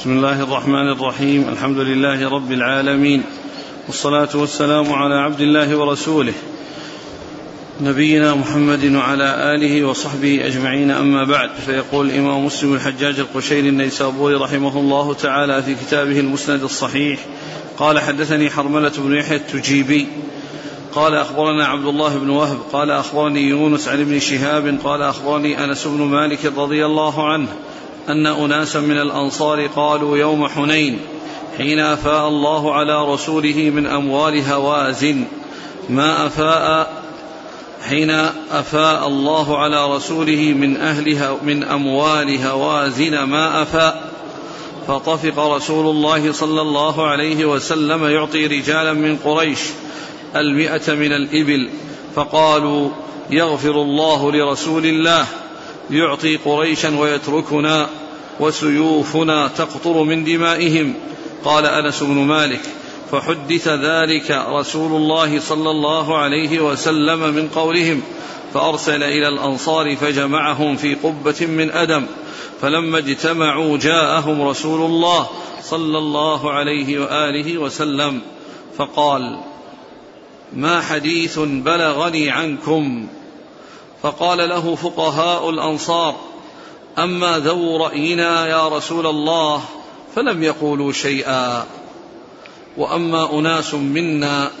بسم الله الرحمن الرحيم. الحمد لله رب العالمين، والصلاة والسلام على عبد الله ورسوله نبينا محمد وعلى آله وصحبه أجمعين، أما بعد. فيقول الإمام مسلم الحجاج القشيري النيسابوري رحمه الله تعالى في كتابه المسند الصحيح: قال حدثني حرملة بن يحيى التجيبي قال أخبرنا عبد الله بن وهب قال أخبرني يونس عن ابن شهاب قال أخبرني أنس بن مالك رضي الله عنه أن أناسا من الأنصار قالوا يوم حنين حين أفاء الله على رسوله من أموال هوازن ما أفاء حين أفاء الله على رسوله من أموال هوازن ما أفاء، فطفق رسول الله صلى الله عليه وسلم يعطي رجالا من قريش 100 من الإبل، فقالوا يغفر الله لرسول الله يعطي قريشا ويتركنا وسيوفنا تقطر من دمائهم. قال أنس بن مالك: فحدث ذلك رسول الله صلى الله عليه وسلم من قولهم، فأرسل إلى الأنصار فجمعهم في قبة من أدم، فلما اجتمعوا جاءهم رسول الله صلى الله عليه وآله وسلم فقال: ما حديث بلغني عنكم؟ فقال له فقهاء الأنصار: أما ذو رأينا يا رسول الله فلم يقولوا شيئا، وأما أناس منا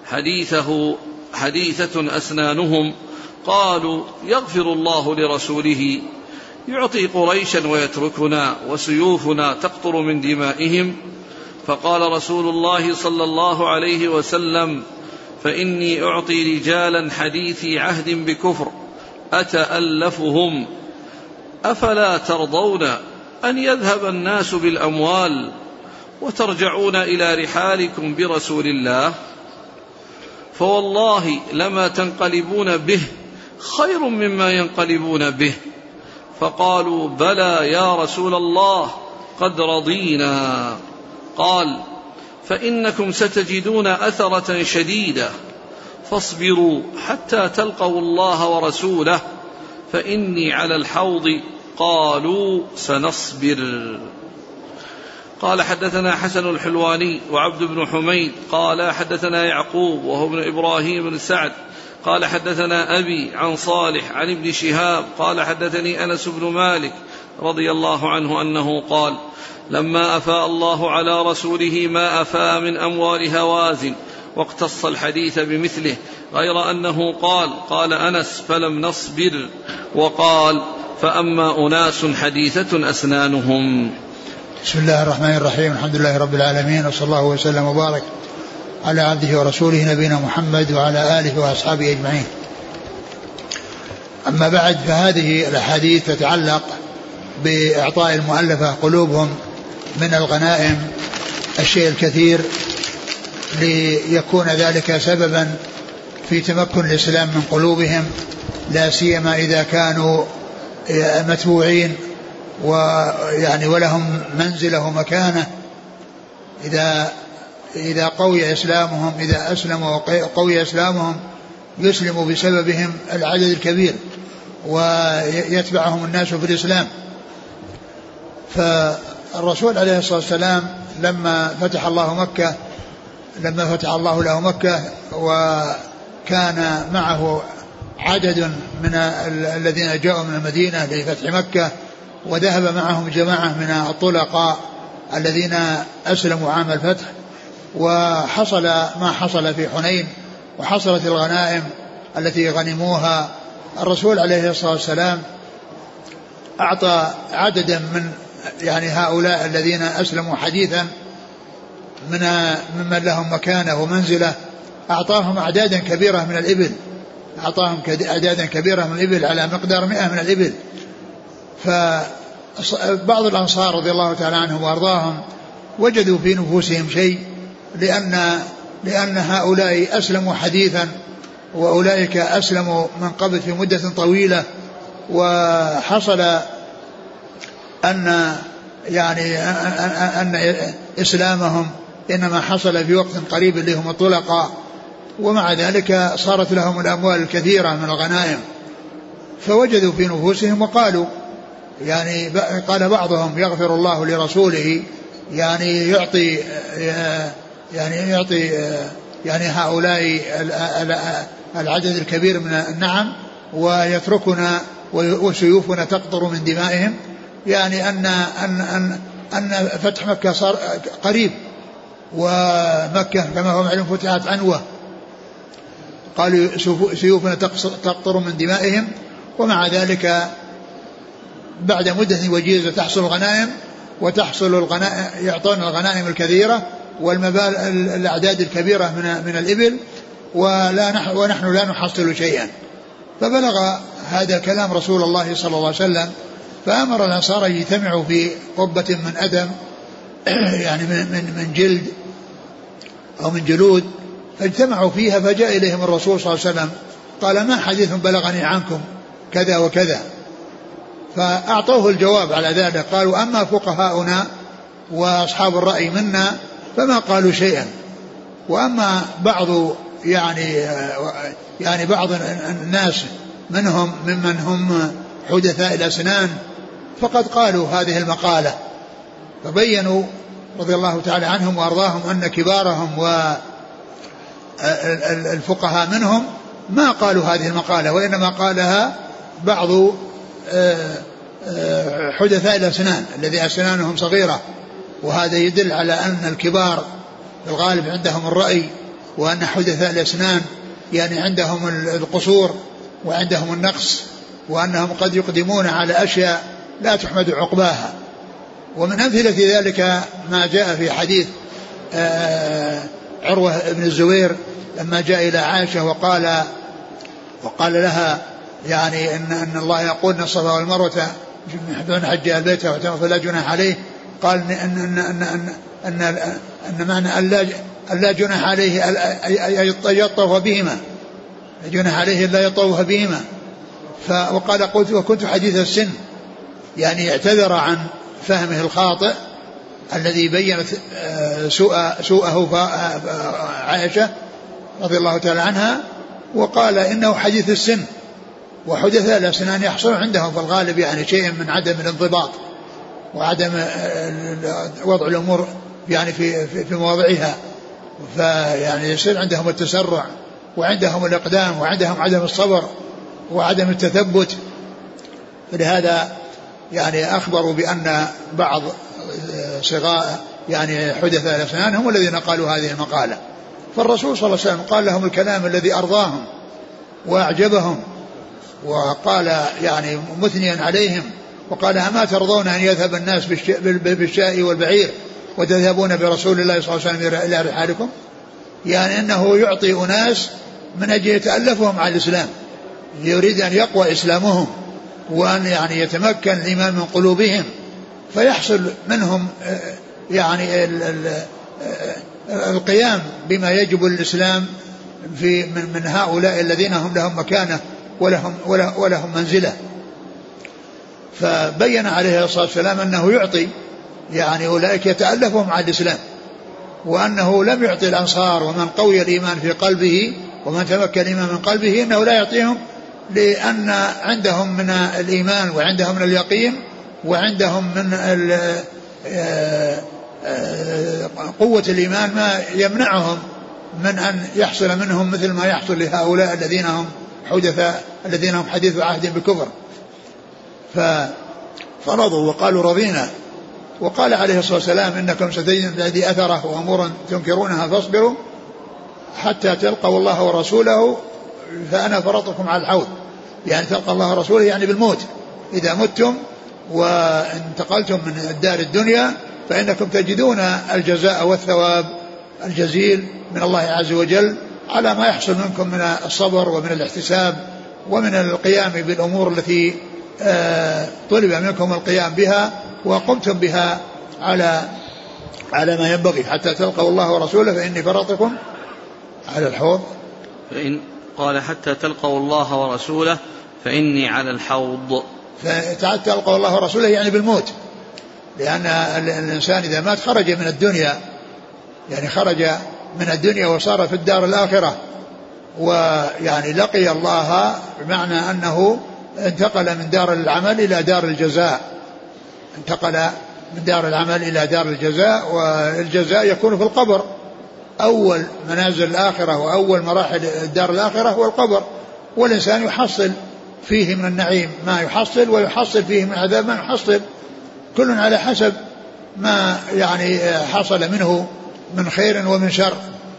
حديثة أسنانهم قالوا يغفر الله لرسوله يعطي قريشا ويتركنا وسيوفنا تقطر من دمائهم. فقال رسول الله صلى الله عليه وسلم: فإني أعطي رجالا حديثي عهد بكفر أتألفهم، أفلا ترضون أن يذهب الناس بالأموال وترجعون إلى رحالكم برسول الله؟ فوالله لما تنقلبون به خير مما ينقلبون به. فقالوا: بلى يا رسول الله قد رضينا. قال: فإنكم ستجدون أثرة شديدة، فاصبروا حتى تلقوا الله ورسوله، فإني على الحوض. قالوا: سنصبر. قال حدثنا حسن الحلواني وعبد بن حميد قال حدثنا يعقوب وهو ابن إبراهيم بن سعد قال حدثنا أبي عن صالح عن ابن شهاب قال حدثني أنس بن مالك رضي الله عنه أنه قال: لما أفاء الله على رسوله ما أفاء من أموال هوازن، واقتص الحديث بمثله، غير أنه قال أنس: فلم نصبر، وقال: فأما أناس حديثة أسنانهم. بسم الله الرحمن الرحيم. الحمد لله رب العالمين، وصلى الله وسلم وبارك على عبده ورسوله نبينا محمد وعلى آله وأصحابه أجمعين. أما بعد، فهذه الأحاديث تتعلق بإعطاء المؤلفة قلوبهم من الغنائم الشيء الكثير، ليكون ذلك سببا في تمكن الإسلام من قلوبهم، لا سيما إذا كانوا متبوعين ولهم منزله ومكانة. إذا قوي إسلامهم، إذا أسلموا وقوي إسلامهم، يسلم بسببهم العدد الكبير ويتبعهم الناس في الإسلام. فالرسول عليه الصلاة والسلام لما فتح الله له مكة وكان معه عدد من الذين جاءوا من المدينة لفتح مكة، وذهب معهم جماعة من الطلقاء الذين أسلموا عام الفتح، وحصل ما حصل في حنين وحصلت الغنائم التي غنموها. الرسول عليه الصلاة والسلام أعطى عددا من هؤلاء الذين أسلموا حديثا ممن لهم مكانة ومنزلة، أعطاهم أعدادا كبيرة من الإبل، على مقدار 100 من الإبل. فبعض الأنصار رضي الله تعالى عنهم وأرضاهم وجدوا في نفوسهم شيء، لأن هؤلاء أسلموا حديثا وأولئك أسلموا من قبل في مدة طويلة، وحصل أن إسلامهم إنما حصل في وقت قريب اللي هم الطلقاء، ومع ذلك صارت لهم الأموال الكثيرة من الغنائم. فوجدوا في نفوسهم وقالوا يعني قال بعضهم يغفر الله لرسوله، يعني يعطي يعني هؤلاء العدد الكبير من النعم ويتركنا وسيوفنا تقطر من دمائهم، يعني أن فتح مكة صار قريب، ومكة كما هو معلوم فتحت عنوة، قالوا سيوفنا تقطر من دمائهم، ومع ذلك بعد مدة وجيزة تحصل الغنائم يعطون الغنائم الكثيرة والأعداد الكبيرة من الإبل، ونحن لا نحصل شيئا. فبلغ هذا الكلام رسول الله صلى الله عليه وسلم، فأمر الأنصار يجتمعوا في قبة من أدم يعني من جلد أو من جلود، فاجتمعوا فيها، فجاء إليهم الرسول صلى الله عليه وسلم قال ما حديث بلغني عنكم كذا وكذا، فأعطوه الجواب على ذلك. قالوا أما فقهاؤنا وأصحاب الرأي منا فما قالوا شيئا، وأما بعض يعني بعض الناس منهم ممن هم حدثاء الأسنان فقد قالوا هذه المقالة. فبينوا رضي الله تعالى عنهم وأرضاهم أن كبارهم والفقهاء منهم ما قالوا هذه المقالة، وإنما قالها بعض حدثاء الأسنان الذي أسنانهم صغيرة، وهذا يدل على أن الكبار في الغالب عندهم الرأي، وأن حدثاء الأسنان يعني عندهم القصور وعندهم النقص، وأنهم قد يقدمون على أشياء لا تحمد عقباها. ومن أمثلة ذلك ما جاء في حديث عروة بن الزبير لما جاء إلى عائشة وقال لها يعني إن الله يقول إن الصفا والمروة من حج البيت واعتمر فلا جناح عليه، قال أن معنى ألا جناح عليه يطوف بهما، جناح عليه لا يطوف بهما. وقال قلت وكنت حديث السن، يعني اعتذر عن فهمه الخاطئ الذي بينت سوءه عائشة رضي الله تعالى عنها، وقال إنه حديث السن، وحدثاء الأسنان يحصل عندهم في الغالب يعني شيء من عدم الانضباط وعدم وضع الأمور يعني في مواضعها، فيعني يصير عندهم التسرع وعندهم الإقدام وعندهم عدم الصبر وعدم التثبت. فلهذا يعني أخبروا بأن بعض صغار يعني حدثاء الأسنان هم الذين قالوا هذه المقالة. فالرسول صلى الله عليه وسلم قال لهم الكلام الذي أرضاهم وأعجبهم، وقال يعني مثنيا عليهم، وقال أما ترضون أن يذهب الناس بالشاء والبعير وتذهبون برسول الله صلى الله عليه وسلم إلى رحالكم؟ يعني أنه يعطي أناس من أجل يتألفهم على الإسلام، يريد أن يقوى إسلامهم وأن يعني يتمكن الإيمان من قلوبهم، فيحصل منهم يعني القيام بما يجب للإسلام من هؤلاء الذين هم لهم مكانة ولهم منزلة. فبين عليه الصلاة والسلام أنه يعطي يعني أولئك يتألفهم على الإسلام، وأنه لم يعطي الأنصار ومن قوي الإيمان في قلبه ومن تمكن الإيمان من قلبه إنه لا يعطيهم، لأن عندهم من الإيمان وعندهم من اليقين وعندهم من قوة الإيمان ما يمنعهم من أن يحصل منهم مثل ما يحصل لهؤلاء الذين هم حدثاء الذين هم حديث عهد بكفر. فرضوا وقالوا رضينا. وقال عليه الصلاة والسلام إنكم ستجدون الذي أثره وأمورا تنكرونها فاصبروا حتى تلقوا الله ورسوله فأنا فرطكم على الحوض، يعني تلقى الله ورسوله يعني بالموت، إذا متم وانتقلتم من الدار الدنيا فإنكم تجدون الجزاء والثواب الجزيل من الله عز وجل على ما يحصل منكم من الصبر ومن الاحتساب ومن القيام بالأمور التي طلب منكم القيام بها وقمتم بها على ما ينبغي حتى تلقوا الله ورسوله فإني فرطكم على الحوض. فإن قال حتى تلقوا الله ورسوله فإني على الحوض، فتلقوا الله ورسوله يعني بالموت، لأن الإنسان إذا مات خرج من الدنيا، يعني خرج من الدنيا وصار في الدار الآخرة، ويعني لقي الله بمعنى أنه انتقل من دار العمل إلى دار الجزاء، انتقل من دار العمل إلى دار الجزاء، والجزاء يكون في القبر. أول منازل الآخرة وأول مراحل الدار الآخرة هو القبر، والإنسان يحصل فيه من النعيم ما يحصل، ويحصل فيه من العذاب ما يحصل، كل على حسب ما يعني حصل منه من خير ومن شر.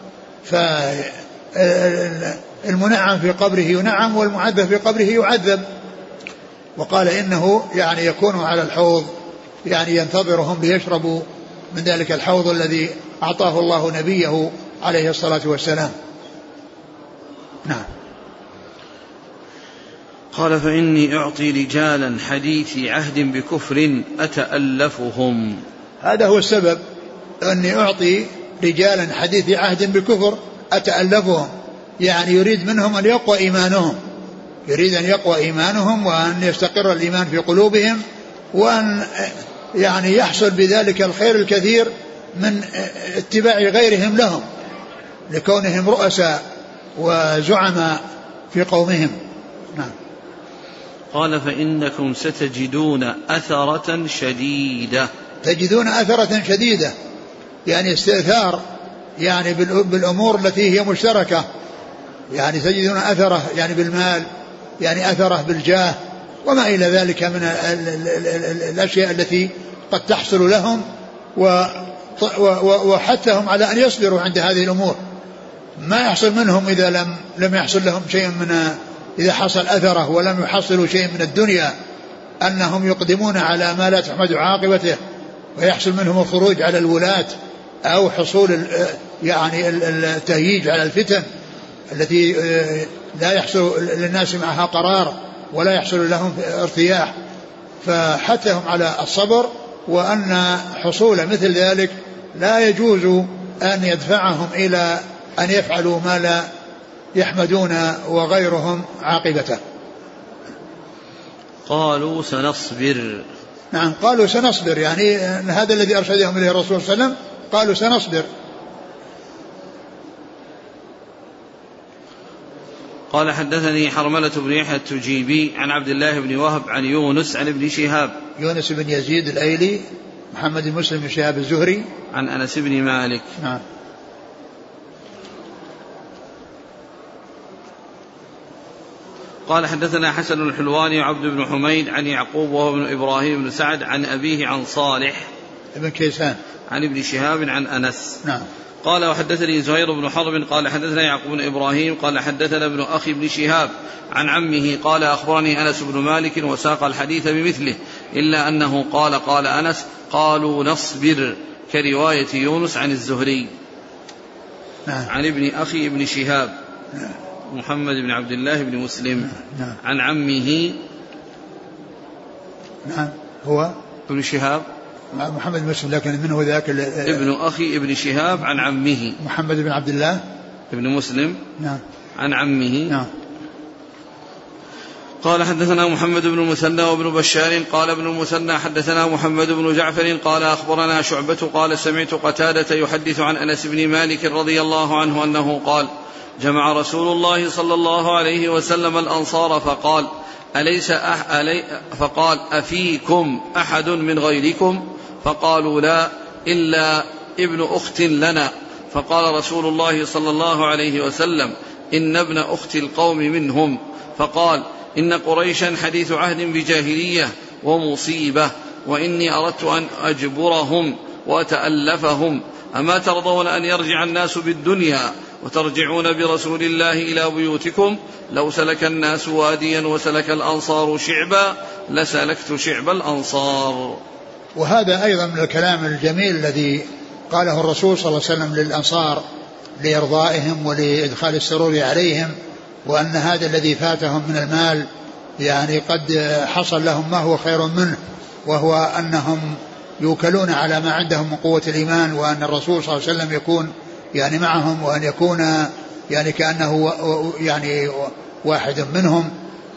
فالمنعم في قبره ينعم، والمعذب في قبره يعذب. وقال إنه يعني يكون على الحوض، يعني ينتظرهم ليشربوا من ذلك الحوض الذي أعطاه الله نبيه عليه الصلاة والسلام. نعم. قال فإني أعطي رجالا حديثي عهد بكفر أتألفهم. هذا هو السبب، أني أعطي رجالا حديث عهد بكفر أتألفهم، يعني يريد منهم أن يقوى إيمانهم، يريد أن يقوى إيمانهم وأن يستقر الإيمان في قلوبهم، وأن يعني يحصل بذلك الخير الكثير من اتباع غيرهم لهم لكونهم رؤساء وزعماء في قومهم. نعم. قال فإنكم ستجدون أثرة شديدة. تجدون أثرة شديدة يعني استئثار يعني بالأمور التي هي مشتركة، يعني تجدون أثرة يعني بالمال، يعني أثرة بالجاه وما إلى ذلك من الأشياء التي قد تحصل لهم، وحثهم على أن يصبروا عند هذه الأمور. ما يحصل منهم إذا لم يحصل لهم شيء من، إذا حصل أثره ولم يحصلوا شيء من الدنيا، أنهم يقدمون على ما لا تحمد عاقبته، ويحصل منهم الخروج على الولاة، أو حصول يعني التهييج على الفتن التي لا يحصل للناس معها قرار ولا يحصل لهم ارتياح. فحثهم على الصبر، وأن حصول مثل ذلك لا يجوز أن يدفعهم إلى أن يفعلوا ما لا يحمدون وغيرهم عاقبته. قالوا سنصبر. نعم، قالوا سنصبر، يعني هذا الذي أرشدهم إليه الرسول صلى الله عليه وسلم، قالوا سنصبر. قال حدثني حرملة بن يحيى التجيبي عن عبد الله بن وهب عن يونس عن ابن شهاب، يونس بن يزيد الأيلي محمد بن مسلم بن شهاب الزهري، عن أنس بن مالك. نعم. قال حدثنا حسن الحلواني وعبد بن حميد عن يعقوب وهو ابن إبراهيم بن سعد عن أبيه عن صالح ابن كيسان عن ابن شهاب عن أنس. نعم. قال وحدثني زهير بن حرب قال حدثنا يعقوب بن إبراهيم قال حدثنا ابن أخي بن شهاب عن عمه قال أخبرني أنس بن مالك وساق الحديث بمثله، إلا أنه قال أنس قالوا نصبر، كرواية يونس عن الزهري. نعم. عن ابن أخي ابن شهاب. نعم. محمد بن عبد الله بن مسلم. نعم. عن عمه. نعم. هو ابن شهاب محمد بن مسلم، لكن منه ذاك ابن أخي ابن شهاب عن عمه محمد بن عبد الله ابن مسلم. نعم. عن عمه. نعم. قال حدثنا محمد بن المثنى وابن بشار قال ابن المثنى حدثنا محمد بن جعفر قال أخبرنا شعبة قال سمعت قتادة يحدث عن أنس بن مالك رضي الله عنه أنه قال جمع رسول الله صلى الله عليه وسلم الأنصار فقال أفيكم أحد من غيركم؟ فقالوا لا إلا ابن أخت لنا. فقال رسول الله صلى الله عليه وسلم إن ابن أخت القوم منهم. فقال إن قريشا حديث عهد بجاهلية ومصيبة، وإني أردت أن أجبرهم وأتألفهم. أما ترضون أن يرجع الناس بالدنيا وترجعون برسول الله إلى بيوتكم؟ لو سلك الناس واديا وسلك الأنصار شعبا لسلكت شعب الأنصار. وهذا أيضا من الكلام الجميل الذي قاله الرسول صلى الله عليه وسلم للأنصار لإرضائهم ولإدخال السرور عليهم، وأن هذا الذي فاتهم من المال يعني قد حصل لهم ما هو خير منه، وهو أنهم يوكلون على ما عندهم من قوة الإيمان، وأن الرسول صلى الله عليه وسلم يكون يعني معهم، وأن يكون يعني كأنه يعني واحد منهم.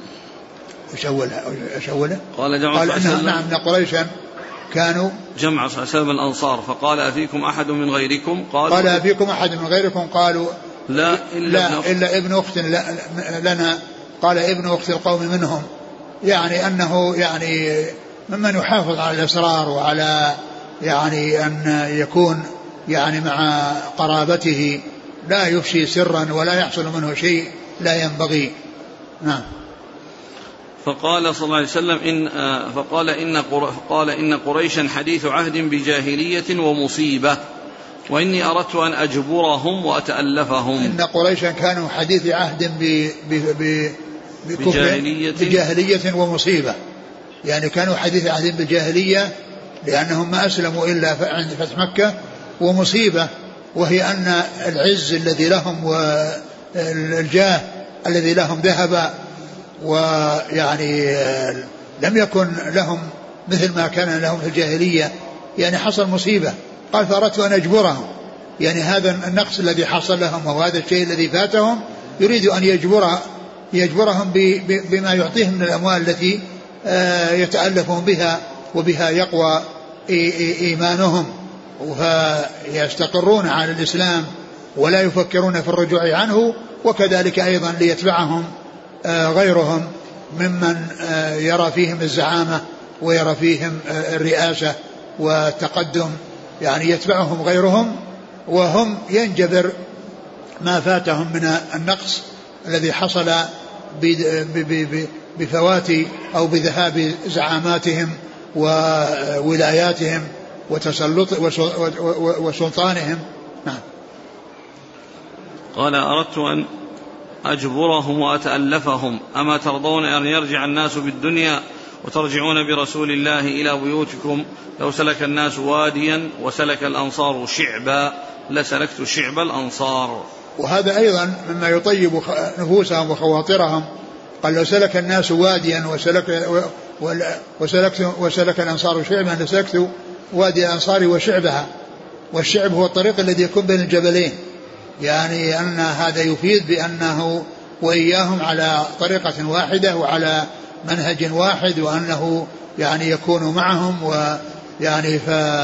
أشوله قال إن قريشا كانوا جمع صلى الله عليه وسلم الأنصار فقال أفيكم أحد من غيركم؟ قال أفيكم أحد من غيركم؟ قالوا لا إلا ابن أخت لنا. قال ابن أخت القوم منهم، يعني أنه يعني ممن يحافظ على الأسرار وعلى يعني أن يكون يعني مع قرابته لا يفشي سرا ولا يحصل منه شيء لا ينبغي. نعم. فقال صلى الله عليه وسلم قال إن قريشا حديث عهد بجاهلية ومصيبة وإني أردت أن أجبرهم وأتألفهم. إن قريشا كانوا حديث عهد بجاهلية ومصيبة، يعني كانوا حديث عهد بالجاهلية لأنهم ما أسلموا إلا عند فتح مكة، ومصيبة وهي أن العز الذي لهم والجاه الذي لهم ذهب، ويعني لم يكن لهم مثل ما كان لهم في الجاهلية، يعني حصل مصيبة. قال فأردت أن أجبرهم، يعني هذا النقص الذي حصل لهم وهذا الشيء الذي فاتهم يريد أن يجبرهم بما يعطيهم من الأموال التي يتألفون بها وبها يقوى إيمانهم ويستقرون على الإسلام ولا يفكرون في الرجوع عنه، وكذلك أيضا ليتبعهم غيرهم ممن يرى فيهم الزعامة ويرى فيهم الرئاسة والتقدم، يعني يتبعهم غيرهم وهم ينجبر ما فاتهم من النقص الذي حصل بفوات أو بذهاب زعاماتهم وولاياتهم وتسلط وسلطانهم. نعم. قال أردت أن أجبرهم وأتألفهم، أما ترضون أن يرجع الناس بالدنيا وترجعون برسول الله إلى بيوتكم؟ لو سلك الناس واديا وسلك الأنصار شعبا لسلكت شعب الأنصار. وهذا أيضا مما يطيب نفوسهم وخواطرهم. قال لو سلك الناس واديا وسلك الأنصار شعبا لسلكت وادي الأنصار وشعبها. والشعب هو الطريق الذي يكون بين الجبلين، يعني أن هذا يفيد بأنه وإياهم على طريقة واحدة وعلى منهج واحد، وأنه يعني يكون معهم، ويعني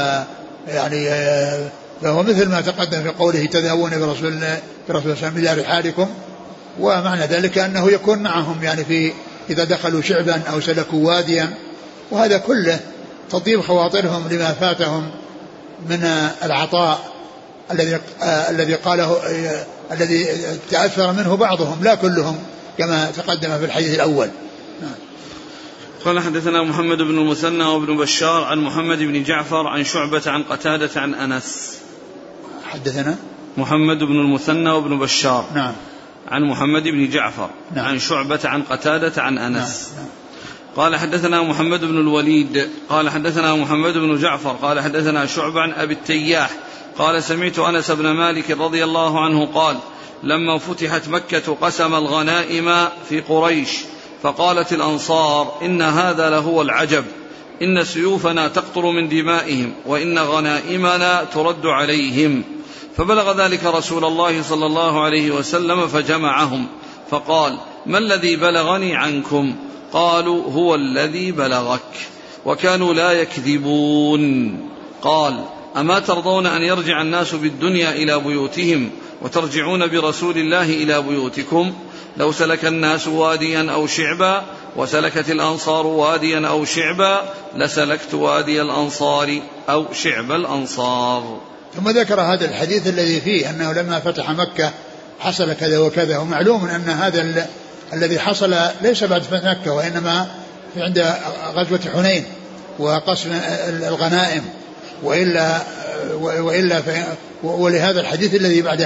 فهو مثل ما تقدم في قوله تذهبون برسول الله إلى رحالكم، ومعنى ذلك أنه يكون معهم يعني في إذا دخلوا شعبا أو سلكوا واديا. وهذا كله تطيب خواطرهم لما فاتهم من العطاء الذي قاله الذي تأثر منه بعضهم لا كلهم كما تقدم في الحديث الأول. قال حدثنا محمد بن المثنى وابن بشار عن محمد بن جعفر عن شعبة عن قتادة عن أنس. حدثنا محمد بن المثنى وابن بشار. نعم. عن محمد بن جعفر. نعم. عن شعبة عن قتادة عن أنس. نعم. قال حدثنا محمد بن الوليد قال حدثنا محمد بن جعفر قال حدثنا شعبة عن أبي التياح قال سمعت أنس بن مالك رضي الله عنه قال لما فتحت مكة قسم الغنائم في قريش فقالت الأنصار إن هذا لهو العجب، إن سيوفنا تقطر من دمائهم وإن غنائمنا ترد عليهم. فبلغ ذلك رسول الله صلى الله عليه وسلم فجمعهم فقال ما الذي بلغني عنكم؟ قالوا هو الذي بلغك. وكانوا لا يكذبون. قال أما ترضون أن يرجع الناس بالدنيا إلى بيوتهم وترجعون برسول الله إلى بيوتكم؟ لو سلك الناس واديا أو شعبا وسلكت الأنصار واديا أو شعبا لسلكت وادي الأنصار أو شعب الأنصار. ثم ذكر هذا الحديث الذي فيه أنه لما فتح مكة حصل كذا وكذا. ومعلوم أن هذا الذي حصل ليس بعد فتح مكة، وإنما عند غزوة حنين وقسم الغنائم، ولهذا الحديث الذي بعد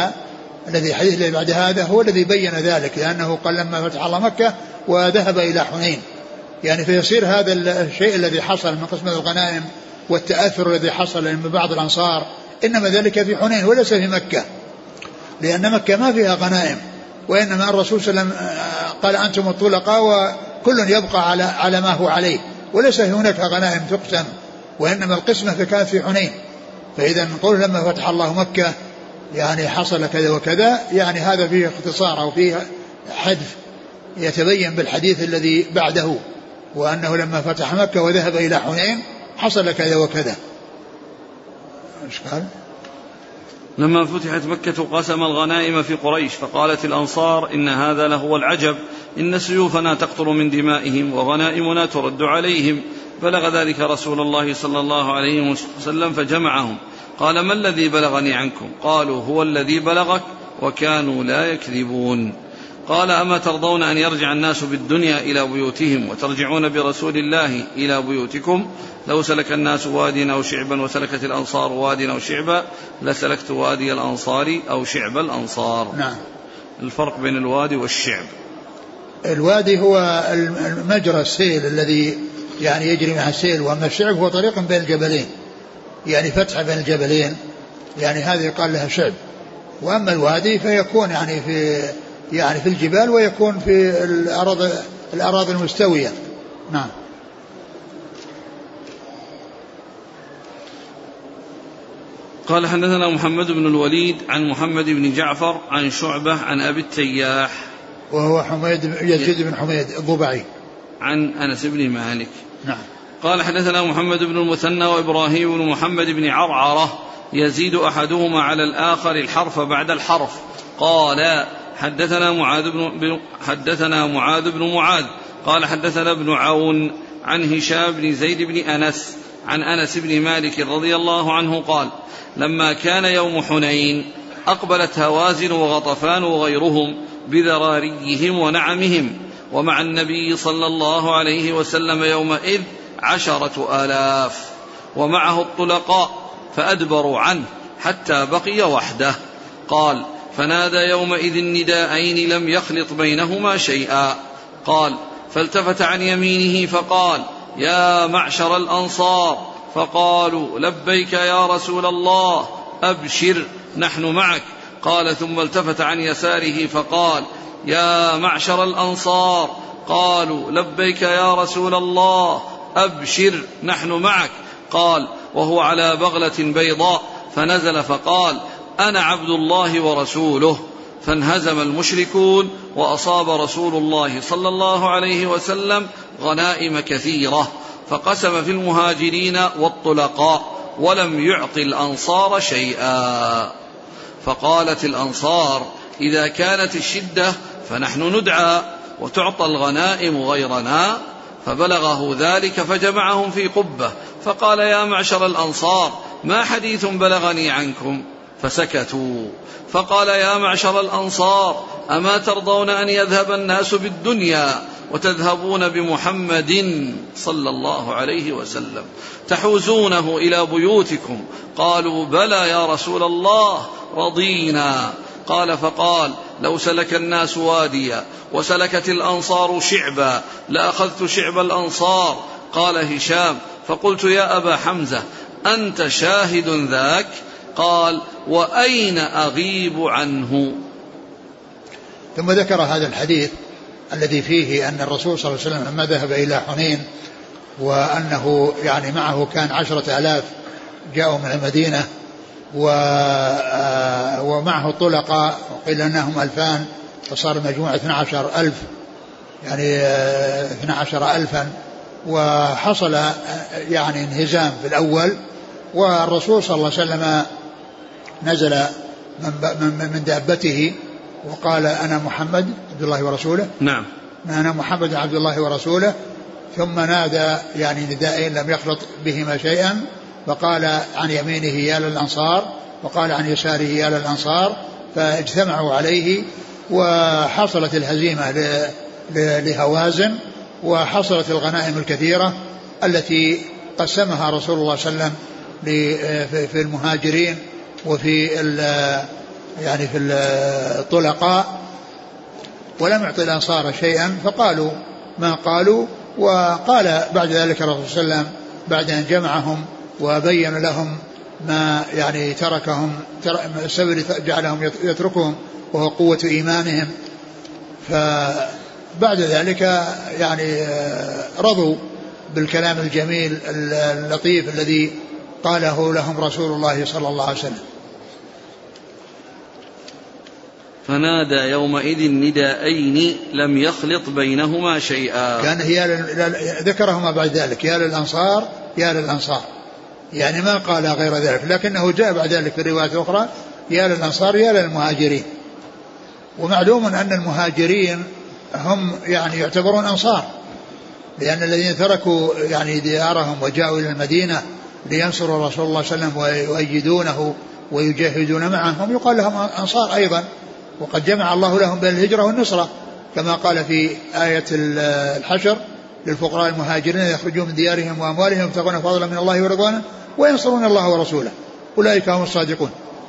هذا هو الذي بين ذلك، لأنه قال لما فتح الله مكة وذهب إلى حنين، يعني فيصير هذا الشيء الذي حصل من قسم الغنائم والتأثر الذي حصل من بعض الأنصار إنما ذلك في حنين وليس في مكة، لأن مكة ما فيها غنائم، وإنما الرسول صلى الله عليه وسلم قال أنتم الطلقاء وكل يبقى على ما هو عليه، وليس هناك غنائم تقسم، وإنما القسمة كانت في حنين. فإذا نقول لما فتح الله مكة يعني حصل كذا وكذا، يعني هذا فيه اختصار أو فيه حذف يتبين بالحديث الذي بعده، وأنه لما فتح مكة وذهب إلى حنين حصل كذا وكذا. إيش قال؟ لما فتحت مكة قسم الغنائم في قريش فقالت الأنصار إن هذا لهو العجب، إن سيوفنا تقطر من دمائهم وغنائمنا ترد عليهم. بلغ ذلك رسول الله صلى الله عليه وسلم فجمعهم. قال: ما الذي بلغني عنكم؟ قالوا: هو الذي بلغك، وكانوا لا يكذبون. قال: أما ترضون أن يرجع الناس بالدنيا إلى بيوتهم وترجعون برسول الله إلى بيوتكم؟ لو سلك الناس واديا أو شعبا وسلكت الأنصار واديا أو شعبا لسلكت وادي الأنصار أو شعب الأنصار. نعم. الفرق بين الوادي والشعب: الوادي هو مجرى السيل الذي يعني يجري مع السيل، وأما الشعب هو طريق بين الجبلين، يعني فتحة بين الجبلين، يعني هذه يقال لها شعب. وأما الوادي فيكون يعني في الجبال، ويكون في الأراضي المستوية. نعم. قال: حدثنا محمد بن الوليد عن محمد بن جعفر عن شعبة عن أبي التياح وهو يزيد بن حميد الضبعي عن أنس بن مالك. نعم. قال: حدثنا محمد بن المثنى وإبراهيم بن محمد بن عرعرة يزيد أحدهما على الآخر الحرف بعد الحرف. قال: حدثنا معاذ بن معاذ قال: حدثنا ابن عون عن هشام بن زيد بن أنس عن أنس بن مالك رضي الله عنه قال: لما كان يوم حنين أقبلت هوازن وغطفان وغيرهم بذراريهم ونعمهم، ومع النبي صلى الله عليه وسلم يومئذ 10,000 ومعه الطلقاء، فأدبروا عنه حتى بقي وحده. قال: فنادى يومئذ نداءين لم يخلط بينهما شيئا. قال: فالتفت عن يمينه فقال: يا معشر الأنصار، فقالوا: لبيك يا رسول الله، أبشر نحن معك. قال: ثم التفت عن يساره فقال: يا معشر الأنصار، قالوا: لبيك يا رسول الله، أبشر نحن معك. قال: وهو على بغلة بيضاء، فنزل فقال: أنا عبد الله ورسوله. فانهزم المشركون، وأصاب رسول الله صلى الله عليه وسلم غنائم كثيرة، فقسم في المهاجرين والطلقاء، ولم يعط الأنصار شيئا. فقالت الأنصار: إذا كانت الشدة فنحن ندعى وتعطى الغنائم غيرنا. فبلغه ذلك فجمعهم في قبة، فقال: يا معشر الأنصار، ما حديث بلغني عنكم؟ فسكتوا. فقال: يا معشر الأنصار، أما ترضون أن يذهب الناس بالدنيا وتذهبون بمحمد صلى الله عليه وسلم تحوزونه إلى بيوتكم؟ قالوا: بلى يا رسول الله، رضينا. قال: فقال: لو سلك الناس واديا وسلكت الأنصار شعبا لأخذت شعب الأنصار. قال هشام: فقلت: يا أبا حمزة، أنت شاهد ذاك؟ قال: وأين أغيب عنه؟ ثم ذكر هذا الحديث الذي فيه أن الرسول صلى الله عليه وسلم لما ذهب إلى حنين، وأنه يعني معه كان 10,000 جاءوا من المدينة، ومعه الطلقاء، وقيل أنهم 2000، فصار المجموع 12,000، يعني 12,000. وحصل يعني انهزام في الأول، والرسول صلى الله عليه وسلم نزل من دابته وقال: أنا محمد عبد الله ورسوله. نعم. أنا محمد عبد الله ورسوله. ثم نادى يعني نداءين لم يخلط بهما شيئا، فقال عن يمينه: يا للأنصار، وقال عن يساره: يا للأنصار. فاجتمعوا عليه، وحصلت الهزيمة لهوازن، وحصلت الغنائم الكثيرة التي قسمها رسول الله صلى الله عليه وسلم في المهاجرين وفي يعني في الطلقاء، ولم يعطي الأنصار شيئا، فقالوا ما قالوا. وقال بعد ذلك الرسول صلى الله عليه وسلم بعد أن جمعهم وبين لهم ما يعني تركهم، السبب جعلهم يتركهم وهو قوة إيمانهم، فبعد ذلك يعني رضوا بالكلام الجميل اللطيف الذي قاله لهم رسول الله صلى الله عليه وسلم. فنادى يومئذ نداءين لم يخلط بينهما شيئا. كان ذكرهما بعد ذلك: يا للأنصار، يا للأنصار، يعني ما قال غير ذلك، لكنه جاء بعد ذلك في رواية أخرى: يا للأنصار، يا للمهاجرين. ومعلوم أن المهاجرين هم يعني يعتبرون أنصار، لأن الذين تركوا يعني ديارهم وجاءوا إلى المدينة لينصروا رسول الله صلى الله عليه وسلم ويؤيدونه ويجاهدون معهم يقال لهم أنصار أيضا، وقد جمع الله لهم بين الهجرة والنصرة كما قال في آية الحشر للفقراء المهاجرين يخرجون من ديارهم وأموالهم يبتغون فضلا من الله ورضوانه وينصرون الله ورسوله أولئك هم الصادقون.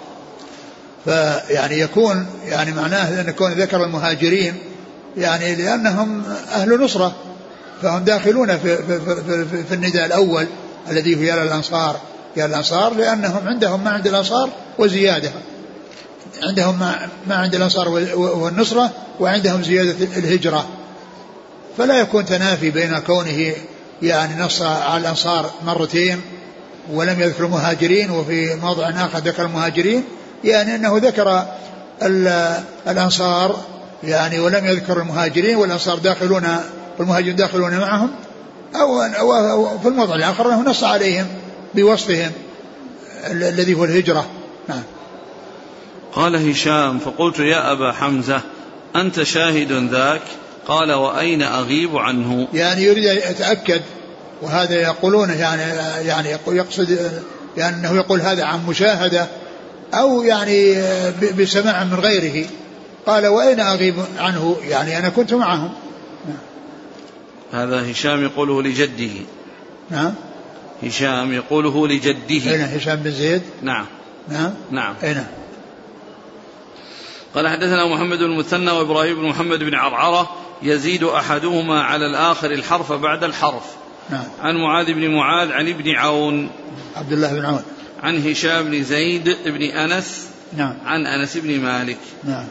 فيعني يكون يعني معناه أن يكون ذكر المهاجرين يعني لأنهم أهل نصرة، فهم داخلون في النداء الأول الذي هي يا الأنصار لأنهم عندهم ما عند الأنصار وزيادة، عندهم ما عند الأنصار والنصرة، وعندهم زيادة الهجرة، فلا يكون تنافي بين كونه يعني نص على الأنصار مرتين ولم يذكر المهاجرين، وفي موضع آخر ذكر المهاجرين، يعني أنه ذكر الأنصار يعني ولم يذكر المهاجرين، والأنصار داخلون والمهاجرين داخلون معهم، أو في الموضع الآخر أنه نص عليهم بوصفهم الذي هو الهجرة. نعم. قال هشام فقلت يا أبا حمزة أنت شاهد ذاك؟ قال وأين أغيب عنه؟ يعني يريد يتأكد، وهذا يقولون يعني يقصد يعني أنه يقول هذا عن مشاهدة أو يعني بسماع من غيره. قال وأين أغيب عنه؟ يعني أنا كنت معهم. هذا هشام يقوله لجده. نعم. هشام يقوله لجده. أين هشام بن زيد؟ نعم. نعم. نعم. أين؟ قال حدثنا محمد بن المثنى وإبراهيم بن محمد بن عرعرة يزيد أحدهما على الآخر الحرف بعد الحرف. نعم. عن معاذ بن معاذ عن ابن عون عبد الله بن عون عن هشام بن زيد بن أنس. نعم. عن أنس بن مالك. نعم.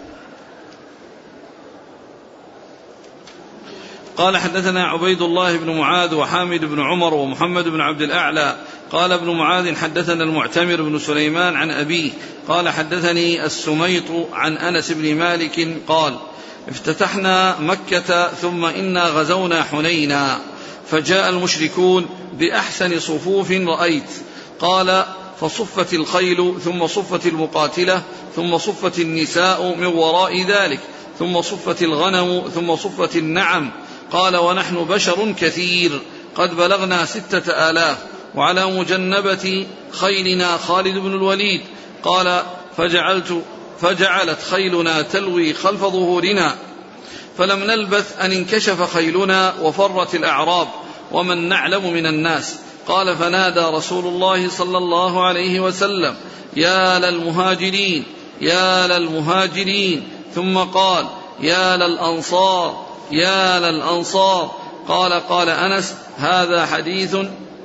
قال حدثنا عبيد الله بن معاذ وحامد بن عمر ومحمد بن عبد الأعلى قال ابن معاذ حدثنا المعتمر بن سليمان عن أبيه قال حدثني السميط عن أنس بن مالك قال افتتحنا مكة ثم إنا غزونا حنينا فجاء المشركون بأحسن صفوف رأيت. قال فصفت الخيل ثم صفت المقاتلة ثم صفت النساء من وراء ذلك ثم صفت الغنم ثم صفت النعم. قال ونحن بشر كثير قد بلغنا 6000 وعلى مجنبة خيلنا خالد بن الوليد. قال فجعلت خيلنا تلوي خلف ظهورنا فلم نلبث أن انكشف خيلنا وفرت الأعراب ومن نعلم من الناس. قال فنادى رسول الله صلى الله عليه وسلم يا للمهاجرين يا للمهاجرين ثم قال يا للأنصار يا للأنصار. قال أنس هذا حديث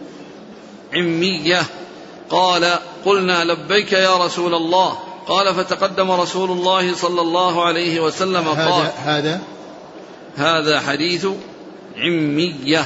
عمية. قال قلنا لبيك يا رسول الله. قال فتقدم رسول الله صلى الله عليه وسلم قال هذا حديث عمية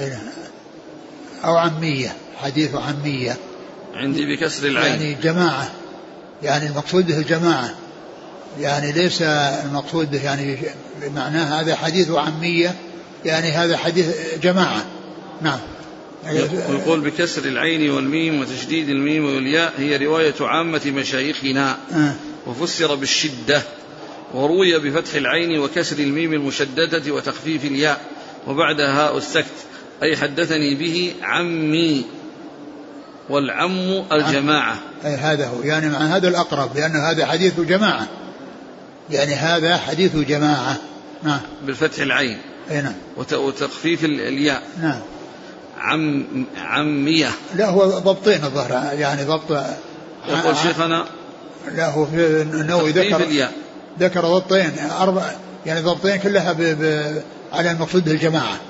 أو عمية، حديث عمية عندي بكسر العين يعني جماعة، يعني المقصود به الجماعة، يعني ليس المقصود به يعني معناه هذا حديث عمية، يعني هذا حديث جماعة. نعم. ويقول بكسر العين والميم وتشديد الميم والياء هي رواية عامة مشايخنا وفسر بالشدة، وروي بفتح العين وكسر الميم المشددة وتخفيف الياء وبعدها هاء السكت، أي حدثني به عمي، والعم الجماعة. أي هذا هو، يعني مع هذا الأقرب، لأن هذا حديث جماعة، يعني هذا حديث جماعة. نعم. بالفتح العين. نعم. وتخفيف الياء. نعم. عمية. لا هو ضبطين الظهر، يعني ضبط. يقول شيخنا لا هو في النووي ذكر ضبطين 4، يعني ضبطين كلها على المقصود بالجماعة.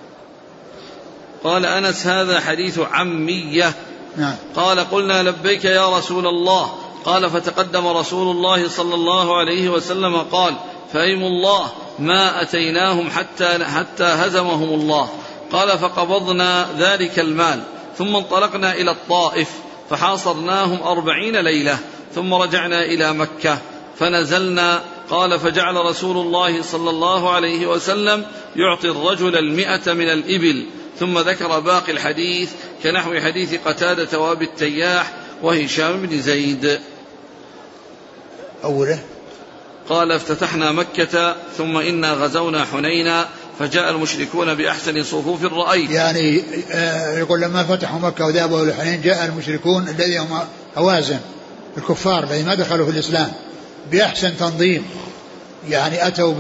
قال أنس هذا حديث عمية. نعم. قال قلنا لبيك يا رسول الله. قال فتقدم رسول الله صلى الله عليه وسلم قال فأيم الله ما أتيناهم حتى هزمهم الله. قال فقبضنا ذلك المال ثم انطلقنا إلى الطائف فحاصرناهم 40 ليلة ثم رجعنا إلى مكة فنزلنا. قال فجعل رسول الله صلى الله عليه وسلم يعطي الرجل 100 من الإبل، ثم ذكر باقي الحديث كنحو حديث قتادة وابي التياح وهشام بن زيد. أوله قال افتتحنا مكة ثم إنا غزونا حنينا فجاء المشركون بأحسن صفوف رأيت. يعني يقول لما فتحوا مكة وذهبوا إلى حنين جاء المشركون الذين هم هوازن الكفار الذين ما دخلوا في الإسلام بأحسن تنظيم، يعني أتوا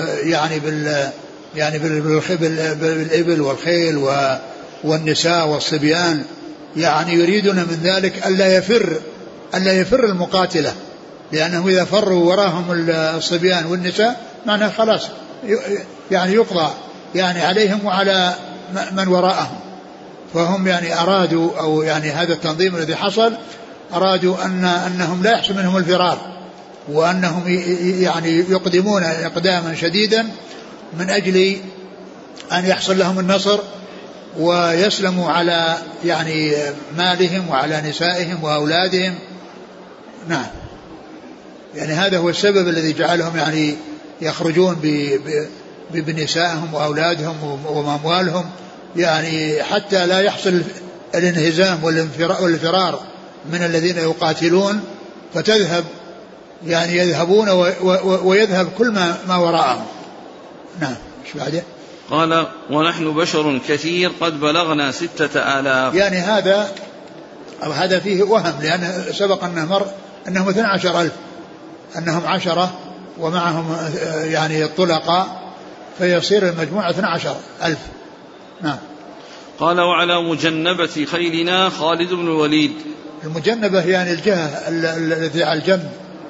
بالإبل والخيل والنساء والصبيان، يعني يريدون من ذلك ألا يفر المقاتلة، لأنه إذا فروا وراهم الصبيان والنساء معناه خلاص يعني يقضى يعني عليهم وعلى من وراءهم. فهم يعني أرادوا، أو يعني هذا التنظيم الذي حصل أرادوا أنهم لا يحصل منهم الفرار، وأنهم يعني يقدمون إقداما شديدا من أجل أن يحصل لهم النصر ويسلموا على يعني مالهم وعلى نسائهم وأولادهم. نعم، يعني هذا هو السبب الذي جعلهم يعني يخرجون بنسائهم وأولادهم وأموالهم، يعني حتى لا يحصل الانهزام والفرار من الذين يقاتلون، فتذهب يعني يذهبون ويذهب كل ما وراءهم. نعم. ايش بعده؟ قال ونحن بشر كثير قد بلغنا 6000. يعني هذا فيه وهم، لأن سبق أنهم 12,000، أنهم 10 ومعهم يعني الطلقاء، فيصير المجموعة 12,000. نعم. قال وعلى مجنبة خيلنا خالد بن الوليد. المجنبة يعني الجهة التي على الجنب،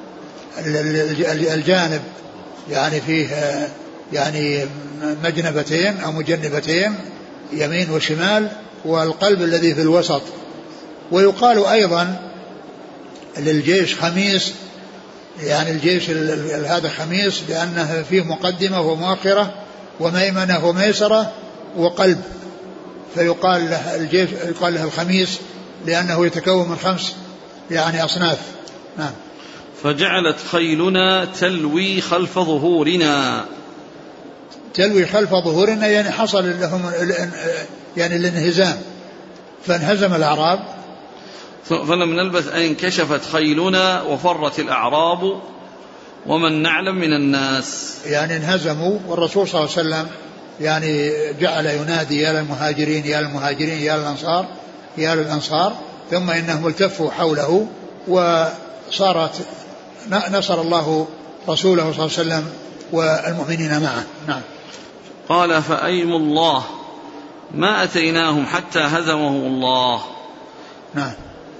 الجانب يعني فيه يعني مجنبتين أو مجنبتين يمين وشمال، والقلب الذي في الوسط. ويقال أيضا للجيش خميس، يعني الجيش هذا خميس لأنه فيه مقدمة ومؤخرة وميمنة وميسرة وقلب، فيقال له الجيش يقال له الخميس لأنه يتكون من 5 يعني أصناف. نعم. فجعلت خيلنا تلوي خلف ظهورنا. تلوي خلف ظهورنا يعني حصل لهم يعني الانهزام، فانهزم الأعراب. فلم نلبث أن انكشفت خيلنا وفرت الأعراب ومن نعلم من الناس. يعني انهزموا، والرسول صلى الله عليه وسلم يعني جعل ينادي يا للمهاجرين يا للمهاجرين يا للأنصار يا للأنصار، ثم إنهم التفوا حوله وصارت نصر الله رسوله صلى الله عليه وسلم والمؤمنين معه. نعم. قال فأيم الله ما أتيناهم حتى هزمهم الله. نعم.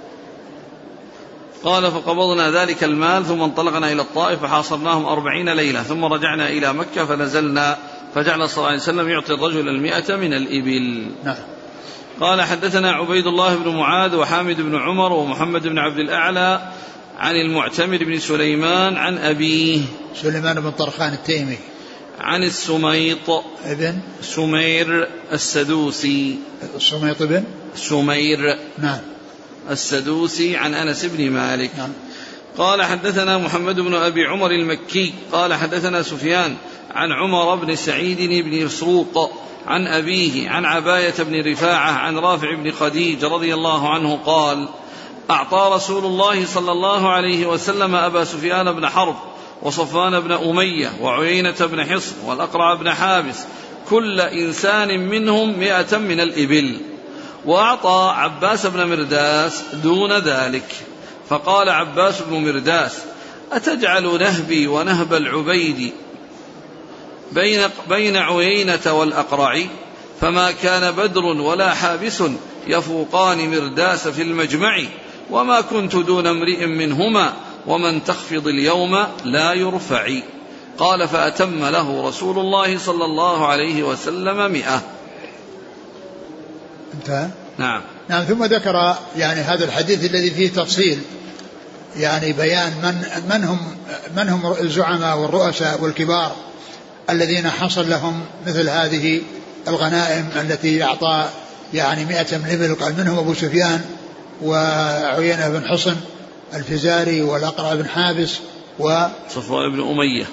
قال فقبضنا ذلك المال ثم انطلقنا إلى الطائف فحاصرناهم 40 ليلة ثم رجعنا إلى مكة فنزلنا، فجعل صلى الله عليه وسلم يعطي الرجل 100 من الإبل. نعم. قال حدثنا عبيد الله بن معاذ وحامد بن عمر ومحمد بن عبد الأعلى عن المعتمر بن سليمان عن أبيه سليمان بن طرخان التيمي عن السميط ابن سمير السدوسي. السميط ابن سمير نعم السدوسي عن أنس بن مالك. نعم. قال حدثنا محمد بن أبي عمر المكي قال حدثنا سفيان عن عمر بن سعيد بن مسروق عن أبيه عن عباية بن رفاعة عن رافع بن خديج رضي الله عنه قال أعطى رسول الله صلى الله عليه وسلم أبا سفيان بن حرب وصفوان بن أمية وعيينة بن حصن والأقرع بن حابس كل إنسان منهم 100 من الإبل، وأعطى عباس بن مرداس دون ذلك. فقال عباس بن مرداس أتجعل نهبي ونهب العبيد بين عيينة والأقرع؟ فما كان بدر ولا حابس يفوقان مرداس في المجمع، وما كنت دون امرئ منهما، ومن تخفض اليوم لا يرفع. قال فأتم له رسول الله صلى الله عليه وسلم 100. انتهى. نعم. نعم. ثم ذكر يعني هذا الحديث الذي فيه تفصيل، يعني بيان من هم الزعماء والرؤساء والكبار الذين حصل لهم مثل هذه الغنائم التي أعطى يعني 100 من الإبل. قال منهم أبو سفيان وعيينة بن حصن الفزاري والأقرع بن حابس وصفوان بن أمية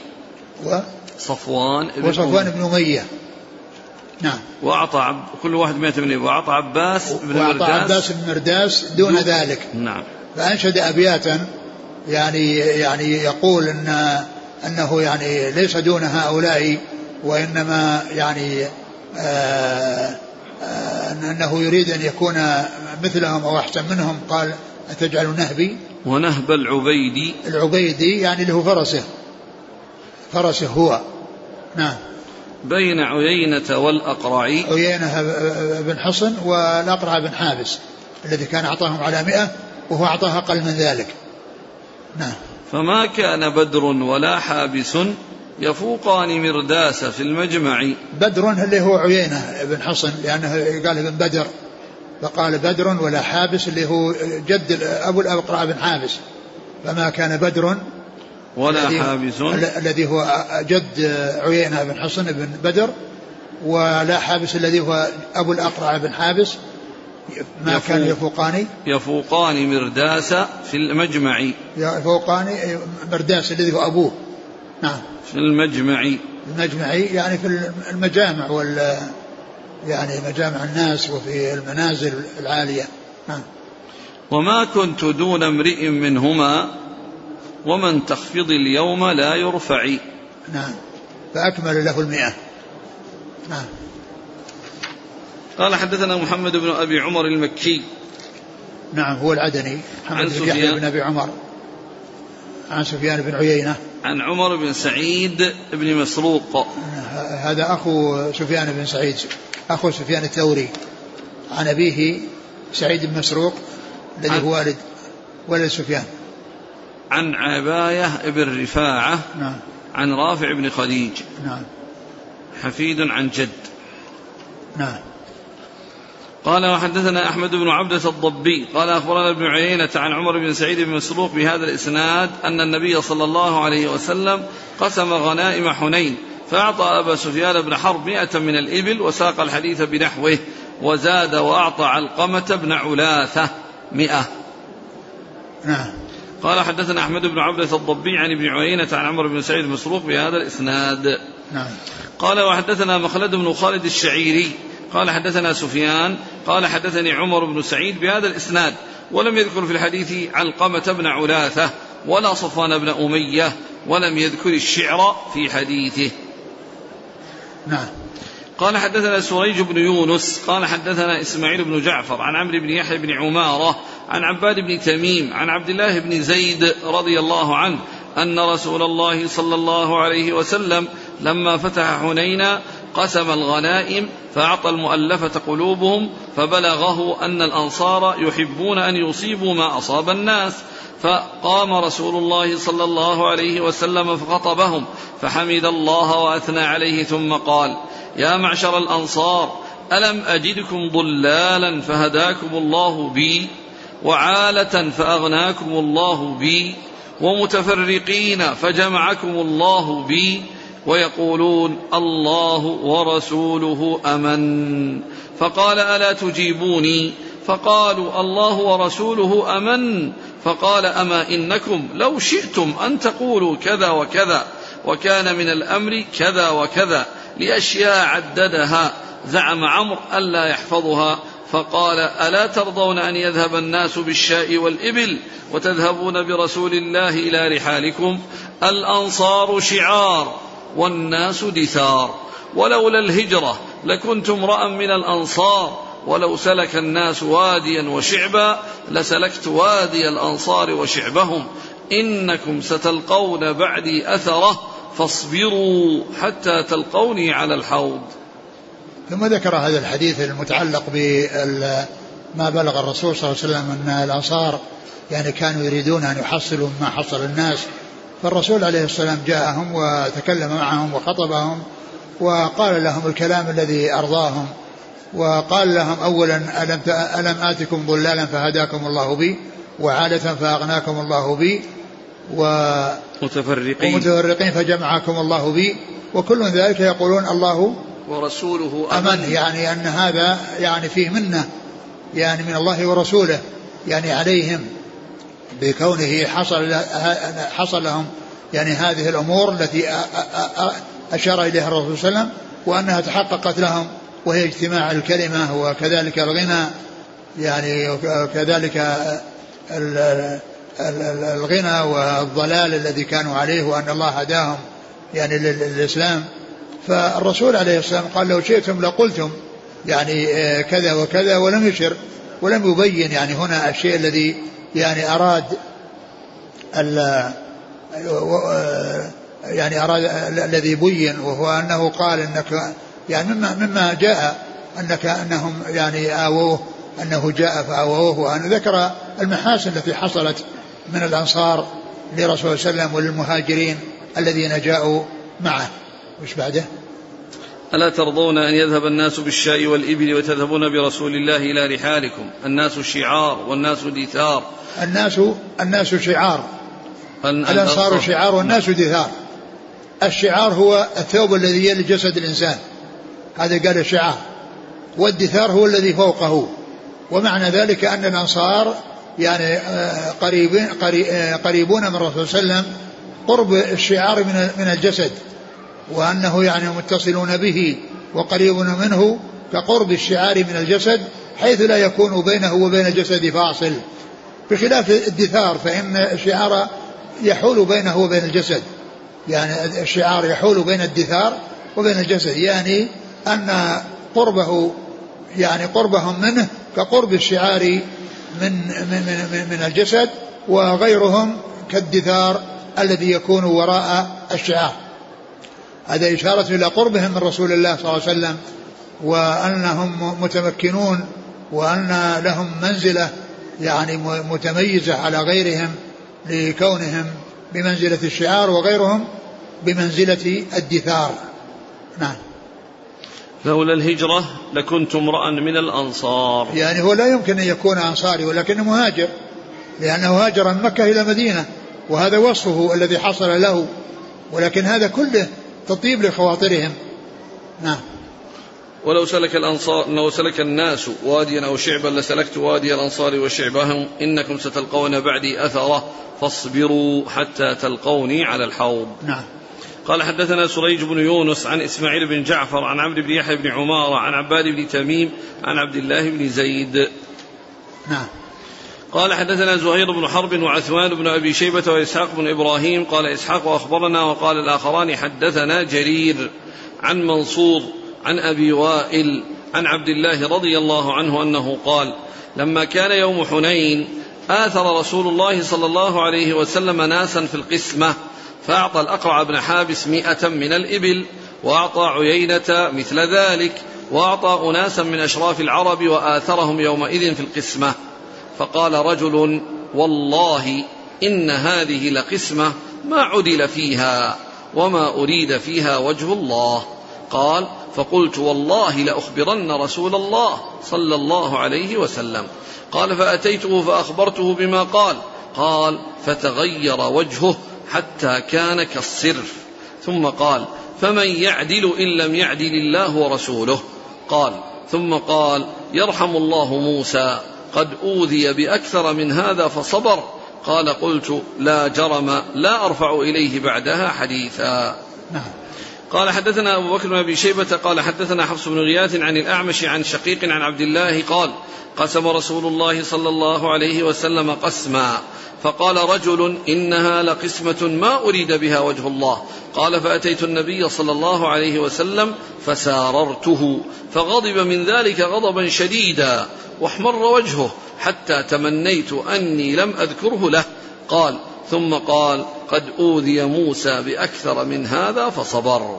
وصفوان بن أمية. نعم. وأعطى كل واحد 100 من الإبل، وأعطى عباس بن مرداس دون ذلك. نعم. فأنشد أبياتا يعني يقول أنه يعني ليس دون هؤلاء، وإنما يعني أنه يريد أن يكون مثلهم أو أحسن منهم. قال أتجعل نهبي ونهب العبيدي يعني له فرسه هو. نعم. بين عيينة والأقرع، عيينة بن حصن والأقرع بن حابس الذي كان أعطاهم على 100 وهو أعطاه أقل من ذلك. نعم. فما كان بدر ولا حابس يفوقان مرداس في المجمع. بدر اللي هو عيينة بن حصن لأنه قال ابن بدر، فقال بدر ولا حابس اللي هو جد أبو الأقرع بن حابس. فما كان بدر ولا حابس الذي هو جد عيينة بن حصن بن بدر، ولا حابس الذي هو أبو الأقرع بن حابس. ما كان يفوقان مرداس في المجمع. يفوقان مرداس الذي هو أبوه. نعم. في المجمع يعني في المجامع يعني مجامع الناس وفي المنازل العالية. نعم. وما كنت دون امرئ منهما ومن تخفض اليوم لا يرفع. نعم. فأكمل له 100. نعم. قال حدثنا محمد بن أبي عمر المكي. نعم هو العدني. محمد بن يحيى بن أبي عمر عن سفيان بن عيينة عن عمر بن سعيد بن مسروق. هذا أخو سفيان بن سعيد، أخو سفيان الثوري، عن أبيه سعيد بن مسروق الذي هو والد سفيان. عن عباية بن رفاعة. نعم. عن رافع بن خديج. نعم. حفيد عن جد. نعم. قال وحدثنا أحمد بن عبدة الضبي قال أخبرنا ابن عيينة عن عمر بن سعيد بن مسروق بهذا الإسناد أن النبي صلى الله عليه وسلم قسم غنائم حنين فأعطى أبا سفيان بن حرب 100 من الإبل وساق الحديث بنحوه وزاد وأعطى علقمة بن علاثة 100. نعم. قال حدثنا أحمد بن عبدة الضبي عن ابن عيينة عن عمر بن سعيد بن مسروق بهذا الإسناد. نعم. قال وحدثنا مخلد بن خالد الشعيري قال حدثنا سفيان قال حدثني عمر بن سعيد بهذا الإسناد ولم يذكر في الحديث علقمة بن علاثة ولا صفوان بن أمية ولم يذكر الشعر في حديثه. نعم. قال حدثنا سريج بن يونس قال حدثنا إسماعيل بن جعفر عن عمرو بن يحيى بن عمارة عن عباد بن تميم عن عبد الله بن زيد رضي الله عنه أن رسول الله صلى الله عليه وسلم لما فتح حنينا قسم الغنائم فأعطى المؤلفة قلوبهم فبلغه أن الأنصار يحبون أن يصيبوا ما أصاب الناس فقام رسول الله صلى الله عليه وسلم فخطبهم فحمد الله وأثنى عليه ثم قال يا معشر الأنصار ألم أجدكم ضلالا فهداكم الله بي وعالة فأغناكم الله بي ومتفرقين فجمعكم الله بي ويقولون الله ورسوله أمن فقال ألا تجيبوني فقالوا الله ورسوله أمن فقال أما إنكم لو شئتم أن تقولوا كذا وكذا وكان من الأمر كذا وكذا لأشياء عددها زعم عمرو ألا يحفظها فقال ألا ترضون أن يذهب الناس بالشاء والإبل وتذهبون برسول الله إلى رحالكم الأنصار شعار والناس دثار ولولا الهجرة لكنت امرأ من الأنصار ولو سلك الناس واديا وشعبا لسلكت وادي الأنصار وشعبهم إنكم ستلقون بعدي أثره فاصبروا حتى تلقوني على الحوض. ثم ذكر هذا الحديث المتعلق بما بلغ الرسول صلى الله عليه وسلم أن الأنصار يعني كانوا يريدون أن يحصلوا ما حصل الناس، فالرسول عليه السلام جاءهم وتكلم معهم وخطبهم وقال لهم الكلام الذي أرضاهم وقال لهم أولا ألم آتكم ضلالا فهداكم الله بي وعالة فأغناكم الله بي ومتفرقين فجمعكم الله بي وكل ذلك يقولون الله ورسوله أمن، يعني أن هذا يعني فيه منه يعني من الله ورسوله يعني عليهم بكونه حصل لهم يعني هذه الأمور التي أشار إليها الرسول صلى الله عليه وسلم وأنها تحققت لهم وهي اجتماع الكلمة وكذلك الغنى يعني وكذلك الغنى والضلال الذي كانوا عليه، وأن الله هداهم يعني للإسلام. فالرسول عليه السلام قال لو شئتم لقلتم يعني كذا وكذا، ولم يشر ولم يبين يعني هنا الشيء الذي يعني أراد الذي بين، وهو أنه قال إنك يعني مما جاء أنهم يعني آووه، أنه جاء فآووه، وأن ذكر المحاسن التي حصلت من الأنصار لرسول صلى الله عليه وسلم وللمهاجرين الذين جاءوا معه. وش بعده؟ ألا ترضون أن يذهب الناس بالشاء والإبل وتذهبون برسول الله إلى رحالكم؟ الناس شعار والناس دثار. الناس شعار، الأنصار شعار والناس دثار. الشعار هو الثوب الذي يلي جسد الإنسان، هذا قال الشعار، والدثار هو الذي فوقه. ومعنى ذلك أن الأنصار يعني قريبون من الرسول صلى الله عليه وسلم قرب الشعار من الجسد، وأنه يعني متصلون به وقريبون منه كقرب الشعار من الجسد، حيث لا يكون بينه وبين الجسد فاصل، بخلاف الدثار فإن الشعار يحول بينه وبين الجسد، يعني الشعار يحول بين الدثار وبين الجسد، يعني أن قربهم منه كقرب الشعار من الجسد، وغيرهم كالدثار الذي يكون وراء الشعار. هذا إشارة إلى قربهم من رسول الله صلى الله عليه وسلم، وأنهم متمكنون، وأن لهم منزلة يعني متميزة على غيرهم لكونهم بمنزلة الشعار، وغيرهم بمنزلة الدثار. نعم. لولا الهجرة لكنت امرأ من الأنصار، يعني هو لا يمكن أن يكون أنصاري ولكنه مهاجر، لأنه هاجر من مكة إلى مدينة، وهذا وصفه الذي حصل له، ولكن هذا كله تطيب لخواطرهم. نعم. ولو سلك الناس واديا أو شعبا لسلكت وادي الأنصار وشعبهم، إنكم ستلقون بعدي أثرة فاصبروا حتى تلقوني على الحوض. نعم. قال حدثنا سريج بن يونس عن إسماعيل بن جعفر عن عمرو بن يحيى بن عمارة عن عباد بن تميم عن عبد الله بن زيد. نعم. قال حدثنا زهير بن حرب وعثمان بن أبي شيبة وإسحاق بن إبراهيم. قال إسحاق أخبرنا، وقال الآخران حدثنا جرير عن منصور عن أبي وائل عن عبد الله رضي الله عنه أنه قال لما كان يوم حنين آثر رسول الله صلى الله عليه وسلم ناسا في القسمة، فأعطى الأقرع بن حابس 100 من الإبل، وأعطى عيينة مثل ذلك، وأعطى أناسا من أشراف العرب وآثرهم يومئذ في القسمة. فقال رجل والله إن هذه لقسمة ما عدل فيها وما أريد فيها وجه الله. قال فقلت والله لأخبرن رسول الله صلى الله عليه وسلم. قال فأتيته فأخبرته بما قال فتغير وجهه حتى كان كالصرف، ثم قال فمن يعدل إن لم يعدل الله ورسوله؟ ثم قال يرحم الله موسى قد أوذي بأكثر من هذا فصبر. قال قلت لا جرم لا أرفع إليه بعدها حديثا. قال حدثنا أبو بكر بن أبي شيبة قال حدثنا حفص بن غياث عن الأعمش عن شقيق عن عبد الله قال قسم رسول الله صلى الله عليه وسلم قسما، فقال رجل إنها لقسمة ما أريد بها وجه الله. قال فأتيت النبي صلى الله عليه وسلم فساررته، فغضب من ذلك غضبا شديدا واحمر وجهه حتى تمنيت أني لم أذكره له. ثم قال قد أوذي موسى بأكثر من هذا فصبر.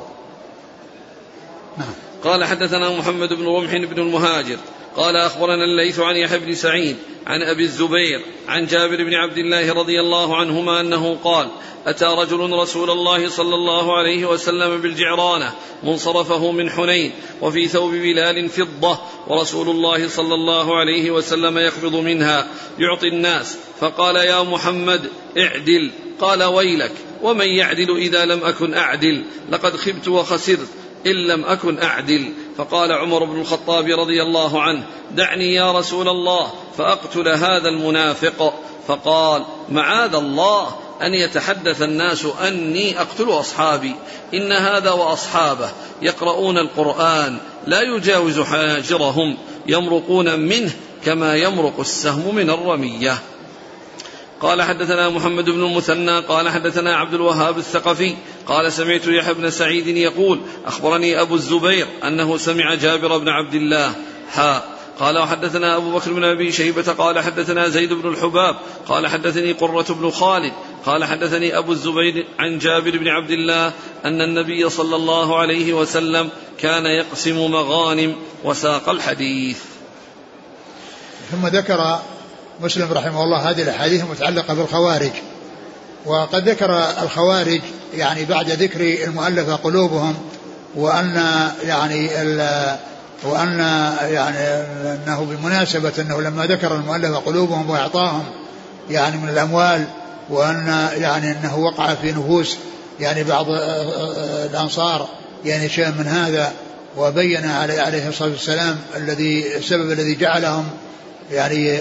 قال حدثنا محمد بن رمح بن المهاجر قال أخبرنا الليث عن يحيى بن سعيد عن أبي الزبير عن جابر بن عبد الله رضي الله عنهما أنه قال أتى رجل رسول الله صلى الله عليه وسلم بالجعرانة منصرفه من حنين، وفي ثوب بلال فضة، ورسول الله صلى الله عليه وسلم يقبض منها يعطي الناس، فقال يا محمد اعدل. قال ويلك ومن يعدل إذا لم أكن أعدل؟ لقد خبت وخسرت إن لم أكن أعدل. فقال عمر بن الخطاب رضي الله عنه دعني يا رسول الله فأقتل هذا المنافق. فقال معاذ الله أن يتحدث الناس أني أقتل أصحابي، إن هذا وأصحابه يقرؤون القرآن لا يجاوز حناجرهم يمرقون منه كما يمرق السهم من الرمية. قال حدثنا محمد بن المثنى قال حدثنا عبد الوهاب الثقفي قال سمعت يحيى بن سعيد يقول أخبرني أبو الزبير أنه سمع جابر بن عبد الله قال وحدثنا أبو بكر بن أبي شيبة قال حدثنا زيد بن الحباب قال حدثني قرة بن خالد قال حدثني أبو الزبير عن جابر بن عبد الله أن النبي صلى الله عليه وسلم كان يقسم مغانم وساق الحديث. ثم ذكر مسلم رحمه الله هذه الأحاديث المتعلقة بالخوارج. وقد ذكر الخوارج يعني بعد ذكر المؤلفة قلوبهم وأن أنه بمناسبة أنه لما ذكر المؤلفة قلوبهم وإعطاهم يعني من الأموال وأن يعني أنه وقع في نفوس يعني بعض الأنصار يعني شيء من هذا وبين عليه الصلاة والسلام السبب الذي جعلهم يعني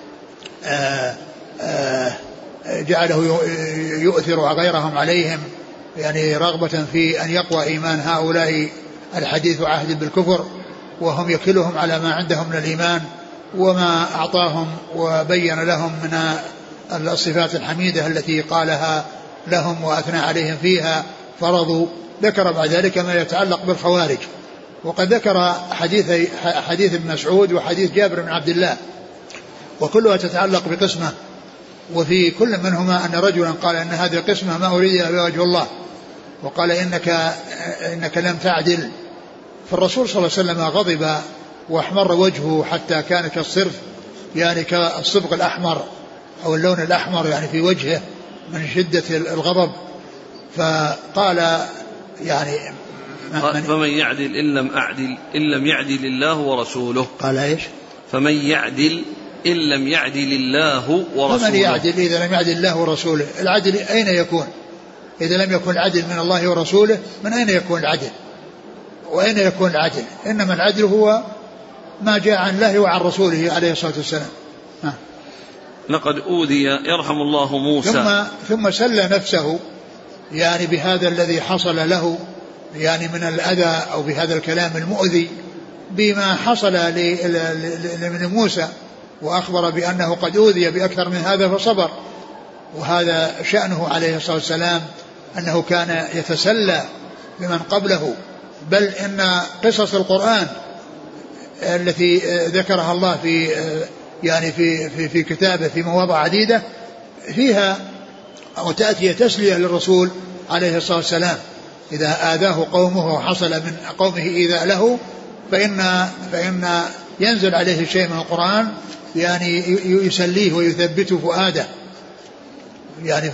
جعله يؤثر غيرهم عليهم يعني رغبة في أن يقوى إيمان هؤلاء الحديث عهد بالكفر وهم يكلهم على ما عندهم من الإيمان وما أعطاهم وبين لهم من الصفات الحميدة التي قالها لهم وأثنى عليهم فيها فرضوا. ذكر بعد ذلك ما يتعلق بالخوارج. وقد ذكر حديث ابن مسعود وحديث جابر بن عبد الله وكلها تتعلق بقسمة وفي كل منهما أن رجلا قال أن هذه قسمة ما أريد بها وجه الله وقال إنك لم تعدل. فالرسول صلى الله عليه وسلم غضب واحمر وجهه حتى كان كالصرف يعني كالصبغ الأحمر أو اللون الأحمر يعني في وجهه من شدة الغضب. فقال يعني فمن يعدل إن لم يعدل الله ورسوله. قال إيش؟ فمن يعدل إن لم يعدل الله ورسوله. فمن يعدل إذا لم يعدل الله ورسوله. العدل أين يكون؟ إذا لم يكن العدل من الله ورسوله من أين يكون العدل؟ وأين يكون العدل؟ إنما العدل هو ما جاء عن الله وعن رسوله عليه الصلاة والسلام. لقد أوذي يرحم الله موسى. ثم سلى نفسه يعني بهذا الذي حصل له يعني من الأذى أو بهذا الكلام المؤذي بما حصل من موسى وأخبر بأنه قد أوذي بأكثر من هذا فصبر. وهذا شأنه عليه الصلاة والسلام أنه كان يتسلى بمن قبله. بل إن قصص القرآن التي ذكرها الله في كتابه في مواضع عديدة فيها أو تأتي تسلية للرسول عليه الصلاة والسلام إذا آذاه قومه وحصل من قومه إيذاء له فإن ينزل عليه شيء من القرآن يعني يسليه ويثبته فؤاده يعني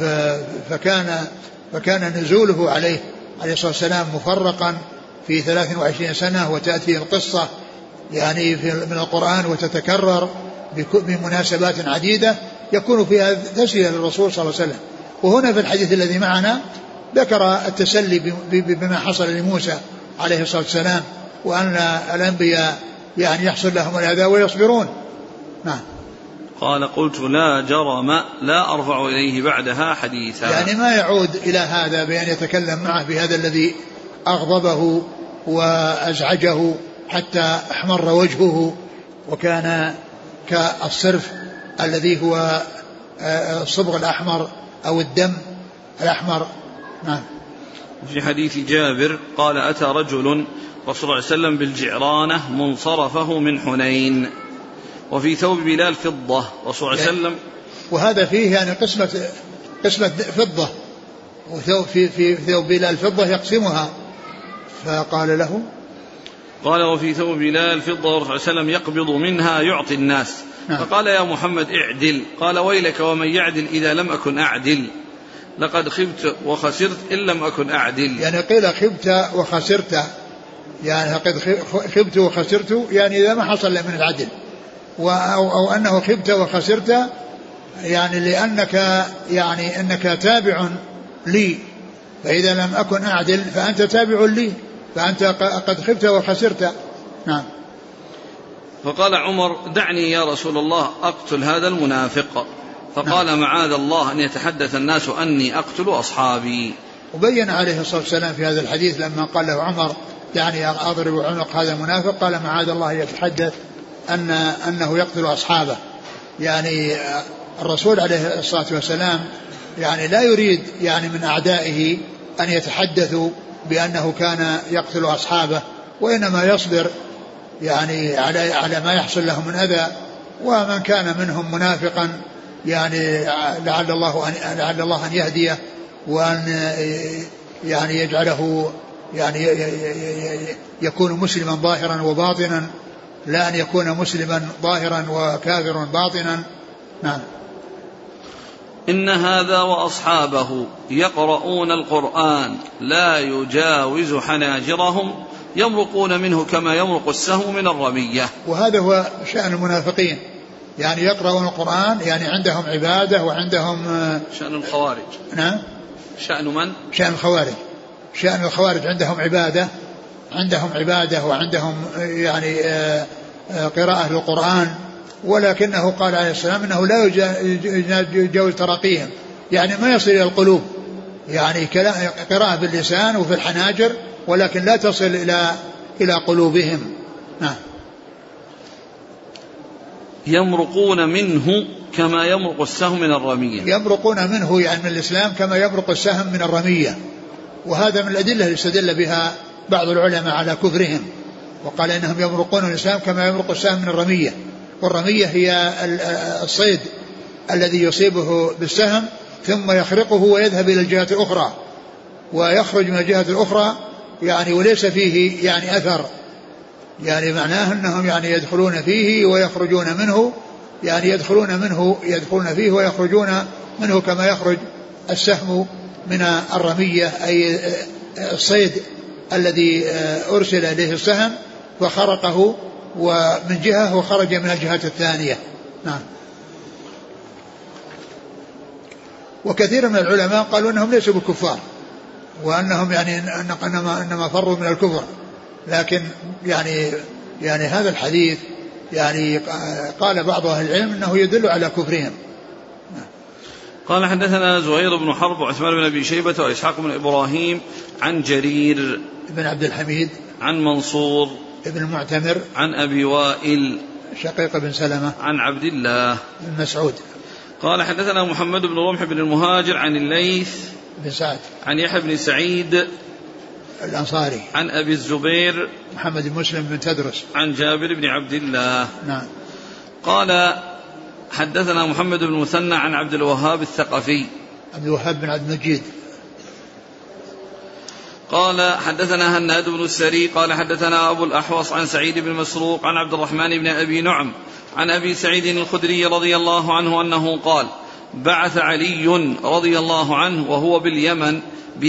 فكان نزوله عليه الصلاة والسلام مفرقا في 23 سنة وتأتي القصة يعني من القرآن وتتكرر بمناسبات عديدة يكون فيها تسلية للرسول صلى الله عليه وسلم. وهنا في الحديث الذي معنا ذكر التسلي بما حصل لموسى عليه الصلاة والسلام وأن الأنبياء يعني يحصل لهم الأذى ويصبرون. نعم. قال قلت لا جرم لا أرفع إليه بعدها حديثا. يعني ما يعود إلى هذا بأن يتكلم معه بهذا الذي أغضبه وأزعجه حتى احمر وجهه وكان كالصرف الذي هو الصبغ الأحمر أو الدم الأحمر. نعم. في حديث جابر قال أتى رجل رسول الله صلى الله عليه وسلم بالجعرانة منصرفه من حنين وفي ثوب بلال فضة رسول الله صلى الله عليه وسلم. وهذا فيه يعني قسمة فضة في ثوب بلال فضة يقسمها. فقال له قال وفي ثوب بلال فضة ورسول الله صلى الله عليه وسلم يقبض منها يعطي الناس. نعم. فقال يا محمد اعدل. قال ويلك ومن يعدل إذا لم أكن أعدل لقد خبت وخسرت إن لم أكن أعدل. يعني قيل خبت وخسرت يعني لقد خبت وخسرت يعني إذا ما حصل من العدل أو أنه خبت وخسرت يعني لأنك يعني أنك تابع لي فإذا لم أكن أعدل فأنت تابع لي فأنت قد خبت وخسرت. نعم. فقال عمر دعني يا رسول الله أقتل هذا المنافق. فقال نعم. معاذ الله أن يتحدث الناس أني أقتل أصحابي. وبين عليه الصلاة والسلام في هذا الحديث لما قال له عمر دعني أضرب عنق هذا المنافق قال معاذ الله يتحدث أنه يقتل أصحابه يعني الرسول عليه الصلاة والسلام يعني لا يريد يعني من أعدائه أن يتحدثوا بأنه كان يقتل أصحابه، وإنما يصبر يعني على ما يحصل له من أذى. ومن كان منهم منافقا يعني لعل الله أن يهديه وأن يعني يجعله يعني يكون مسلما ظاهرا وباطنا، لا أن يكون مسلما ظاهرا وكافرا باطنا. نعم. إن هذا وأصحابه يقرؤون القرآن لا يجاوز حناجرهم يمرقون منه كما يمرق السهم من الرمية. وهذا هو شأن المنافقين، يعني يقرؤون القرآن يعني عندهم عبادة وعندهم شأن الخوارج. نعم. شأن من؟ شأن الخوارج. شأن الخوارج عندهم عبادة وعندهم يعني قراءة للقرآن، ولكنه قال عليه السلام إنه لا يجاوز تراقيهم، يعني ما يصل إلى القلوب، يعني قراءة باللسان وفي الحناجر ولكن لا تصل إلى قلوبهم. نعم. يمرقون منه كما يمرق السهم من الرمية. يمرقون منه يعني من الإسلام كما يمرق السهم من الرمية، وهذا من الأدلة اللي استدل بها بعض العلماء على كفرهم، وقال إنهم يمرقون من الإسلام كما يمرق السهم من الرمية. والرمية هي الصيد الذي يصيبه بالسهم ثم يخرقه ويذهب إلى الجهة الأخرى ويخرج من الجهة الأخرى يعني وليس فيه يعني أثر، يعني معناه أنهم يعني يدخلون فيه ويخرجون منه، يعني يدخلون فيه ويخرجون منه كما يخرج السهم من الرمية، أي الصيد الذي أرسل إليه السهم وخرقه ومن جهة وخرج من الجهة الثانية. نعم. وكثير من العلماء قالوا أنهم ليسوا بالكفار، وأنهم يعني إنما فروا من الكفر، لكن يعني هذا الحديث يعني قال بعض أهل العلم أنه يدل على كفرهم. قال حدثنا زهير بن حرب وعثمان بن أبي شيبة وإسحاق بن إبراهيم عن جرير بن عبد الحميد عن منصور ابن المعتمر عن أبي وائل شقيق بن سلمة عن عبد الله بن مسعود. قال حدثنا محمد بن رمح بن المهاجر عن الليث بن سعد عن يحيى بن سعيد الأنصاري عن أبي الزبير محمد بن مسلم بن تدرس عن جابر بن عبد الله. نعم. قال حدثنا محمد بن مثنى عن عبد الوهاب الثقفي عبد الوهاب بن عبد المجيد. قال حدثنا هناد بن السري قال حدثنا أبو الأحوص عن سعيد بن مسروق عن عبد الرحمن بن أبي نعم عن أبي سعيد الخدري رضي الله عنه أنه قال بعث علي رضي الله عنه وهو باليمن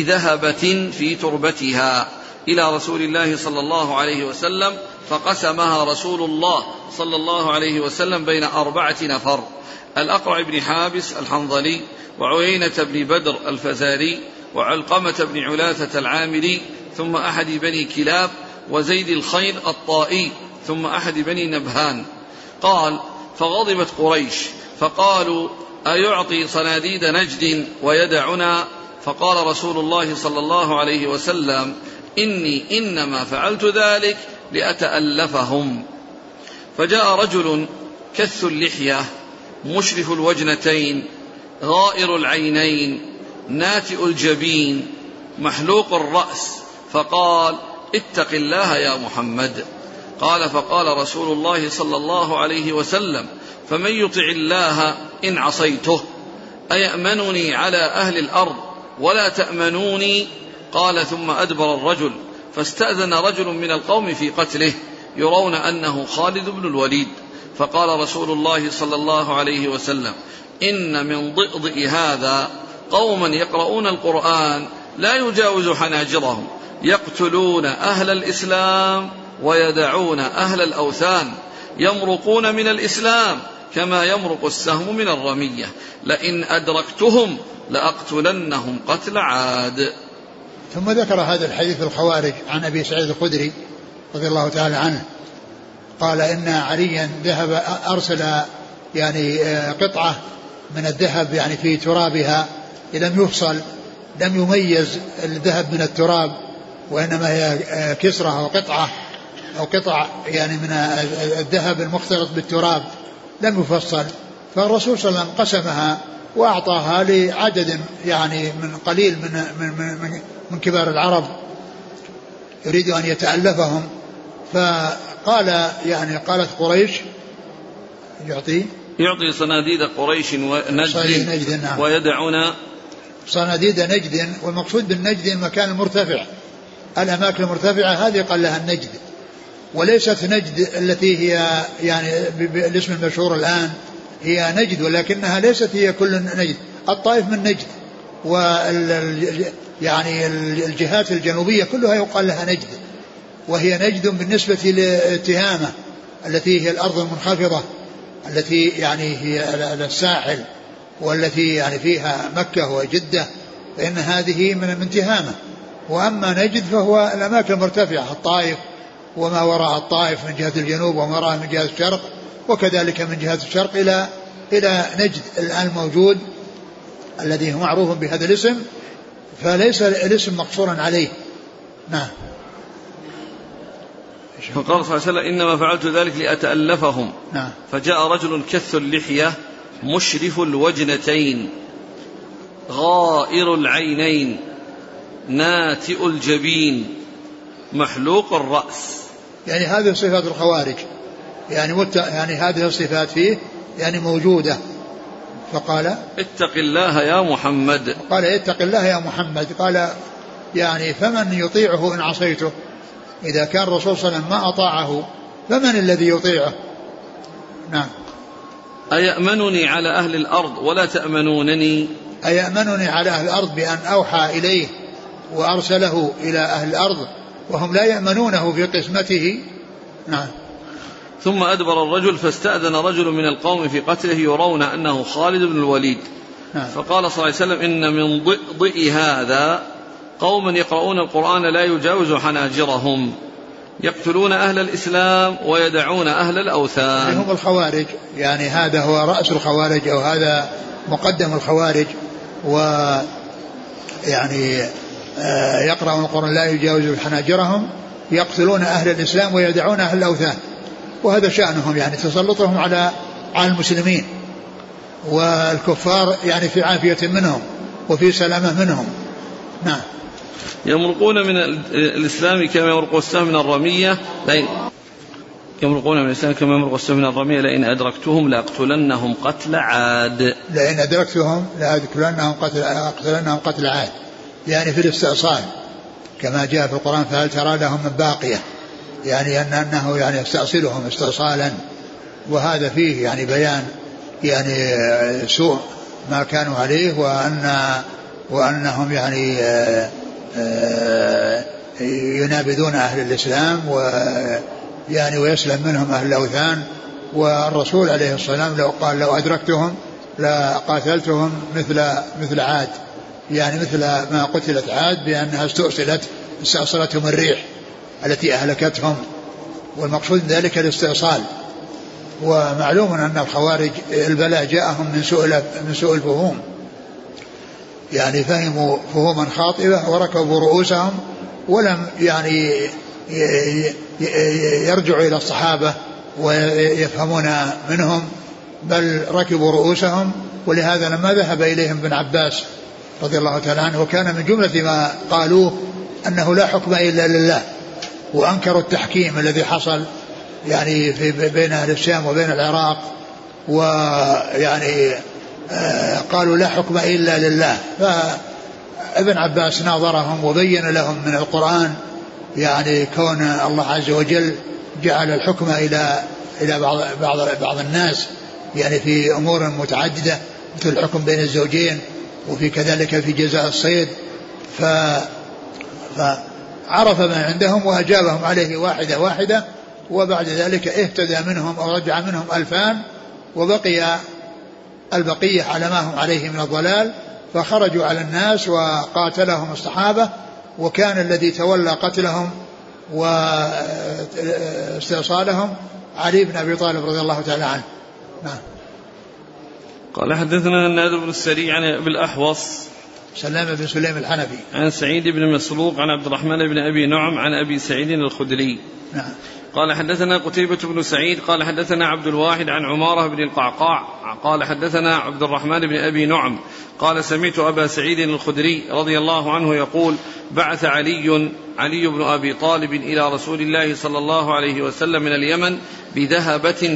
بذهبة في تربتها إلى رسول الله صلى الله عليه وسلم فقسمها رسول الله صلى الله عليه وسلم بين 4 نفر: الأقرع بن حابس الحنظلي، وعيينة بن بدر الفزاري، وعلقمة بن علاثة العامري، ثم أحد بني كلاب، وزيد الخير الطائي، ثم أحد بني نبهان. قال فغضبت قريش فقالوا أيعطي صناديد نجد ويدعنا؟ فقال رسول الله صلى الله عليه وسلم إني إنما فعلت ذلك لأتألفهم. فجاء رجل كث اللحية مشرف الوجنتين غائر العينين ناتئ الجبين محلوق الرأس فقال اتق الله يا محمد. قال فقال رسول الله صلى الله عليه وسلم فمن يطع الله إن عصيته أيأمنني على أهل الأرض ولا تأمنوني؟ قال ثم أدبر الرجل فاستأذن رجل من القوم في قتله يرون أنه خالد بن الوليد. فقال رسول الله صلى الله عليه وسلم إن من ضئضئ هذا قوما يقرؤون القرآن لا يجاوز حناجرهم يقتلون أهل الإسلام ويدعون أهل الأوثان يمرقون من الإسلام كما يمرق السهم من الرمية لئن أدركتهم لأقتلنهم قتل عاد. ثم ذكر هذا الحديث الخوارج عن أبي سعيد الخدري رضي الله تعالى عنه قال إن عليا ذهب أرسل يعني قطعة من الذهب يعني في ترابها لم يفصل، لم يميز الذهب من التراب، وإنما هي كسرة وقطعة أو قطع يعني من الذهب المختلط بالتراب لم يفصل، فالرسول صلى الله عليه وسلم قسمها وأعطاها لعدد يعني من قليل من كبار العرب يريد أن يتألفهم. فقال يعني قالت قريش يعطي صناديد قريش ونجد نعم. ويدعون صناديد نجد، والمقصود بالنجد المكان المرتفع، الأماكن المرتفعة هذه قال لها النجد، وليست نجد التي هي يعني بالاسم المشهور الآن هي نجد، ولكنها ليست هي كل نجد. الطائف من نجد، يعني الجهات الجنوبية كلها يقال لها نجد، وهي نجد بالنسبة لتهامة التي هي الأرض المنخفضة التي يعني هي الساحل والتي يعني فيها مكة وجدة، فإن هذه من تهامة. وأما نجد فهو الأماكن المرتفعة، الطائف وما وراء الطائف من جهة الجنوب وما وراء من جهة الشرق، وكذلك من جهة الشرق إلى نجد الآن موجود الذي هو معروف بهذا الاسم، فليس الاسم مقصورا عليه. نعم. فقال صلى الله عليه وسلم إنما فعلت ذلك لأتألفهم. نعم. فجاء رجل كث اللحية مشرف الوجنتين غائر العينين ناتئ الجبين محلوق الرأس. يعني هذه صفات الخوارج، يعني هذه الصفات فيه يعني موجودة. فقال اتق الله يا محمد. قال اتق الله يا محمد. قال يعني فمن يطيعه إن عصيته؟ إذا كان الرسول صلى الله عليه وسلم ما أطاعه فمن الذي يطيعه؟ نعم. أيأمنني على أهل الأرض ولا تأمنونني؟ أيأمنني على أهل الأرض بأن أوحى إليه وأرسله إلى أهل الأرض وهم لا يأمنونه في قسمته؟ نعم. ثم أدبر الرجل فاستأذن رجل من القوم في قتله يرون أنه خالد بن الوليد. نعم. فقال صلى الله عليه وسلم إن من ضئ هذا قوم يقرؤون القرآن لا يجاوز حناجرهم يقتلون أهل الإسلام ويدعون أهل الأوثان. هم الخوارج، يعني هذا هو رأس الخوارج أو هذا مقدم الخوارج، ويعني يقرؤون القرآن لا يجاوز حناجرهم يقتلون أهل الإسلام ويدعون أهل الأوثان. وهذا شأنهم، يعني تسلطهم على المسلمين، والكفار يعني في عافية منهم وفي سلامة منهم. نعم. يمرقون من الإسلام كما يمرق السهم من الرمية يمرقون من الإسلام كما يمرق السهم من الرمية لئن أدركتهم لأقتلنهم قتل عاد. لئن أدركتهم لأقتلنهم قتل عاد، يعني في الاستئصال كما جاء في القرآن فهل ترى لهم من باقية، يعني أنه يعني يستأصلهم استئصالا. وهذا فيه يعني بيان يعني سوء ما كانوا عليه، وأنهم يعني ينابذون أهل الإسلام ويعني ويسلم منهم أهل الأوثان. والرسول عليه الصلاة والسلام لو أدركتهم لقاتلتهم مثل عاد، يعني مثل ما قتلت عاد بأنها استأصلتهم الريح التي أهلكتهم، والمقصود ذلك الاستئصال. ومعلوم أن الخوارج البلاء جاءهم من سوء الفهوم، يعني فهموا فهوما خاطئة وركبوا رؤوسهم ولم يعني يرجعوا إلى الصحابة ويفهمون منهم، بل ركبوا رؤوسهم. ولهذا لما ذهب إليهم ابن عباس رضي الله تعالى عنه وكان من جملة ما قالوه أنه لا حكم إلا لله، وأنكروا التحكيم الذي حصل يعني بين أهل الشام وبين العراق، ويعني قالوا لا حكم إلا لله. فابن عباس ناظرهم وبين لهم من القرآن يعني كون الله عز وجل جعل الحكم إلى بعض الناس يعني في أمور متعددة، مثل الحكم بين الزوجين، وفي كذلك في جزاء الصيد. فعرف ما عندهم وأجابهم عليه واحدة واحدة، وبعد ذلك اهتدى منهم أو رجع منهم 2000 وبقي البقية على ما هم عليه من الضلال، فخرجوا على الناس وقاتلهم الصحابة، وكان الذي تولى قتلهم واستئصالهم علي بن أبي طالب رضي الله تعالى عنه. نعم. قال حدثنا النادر بن السري عن أبي الأحوص سلام بن سليم الحنفي. عن سعيد بن مسروق عن عبد الرحمن بن أبي نعم عن أبي سعيد الخدري. نعم. قال حدثنا قتيبة بن سعيد قال حدثنا عبد الواحد عن عمارة بن القعقاع قال حدثنا عبد الرحمن بن أبي نعم قال سمعت أبا سعيد الخدري رضي الله عنه يقول بعث علي بن أبي طالب إلى رسول الله صلى الله عليه وسلم من اليمن بذهبة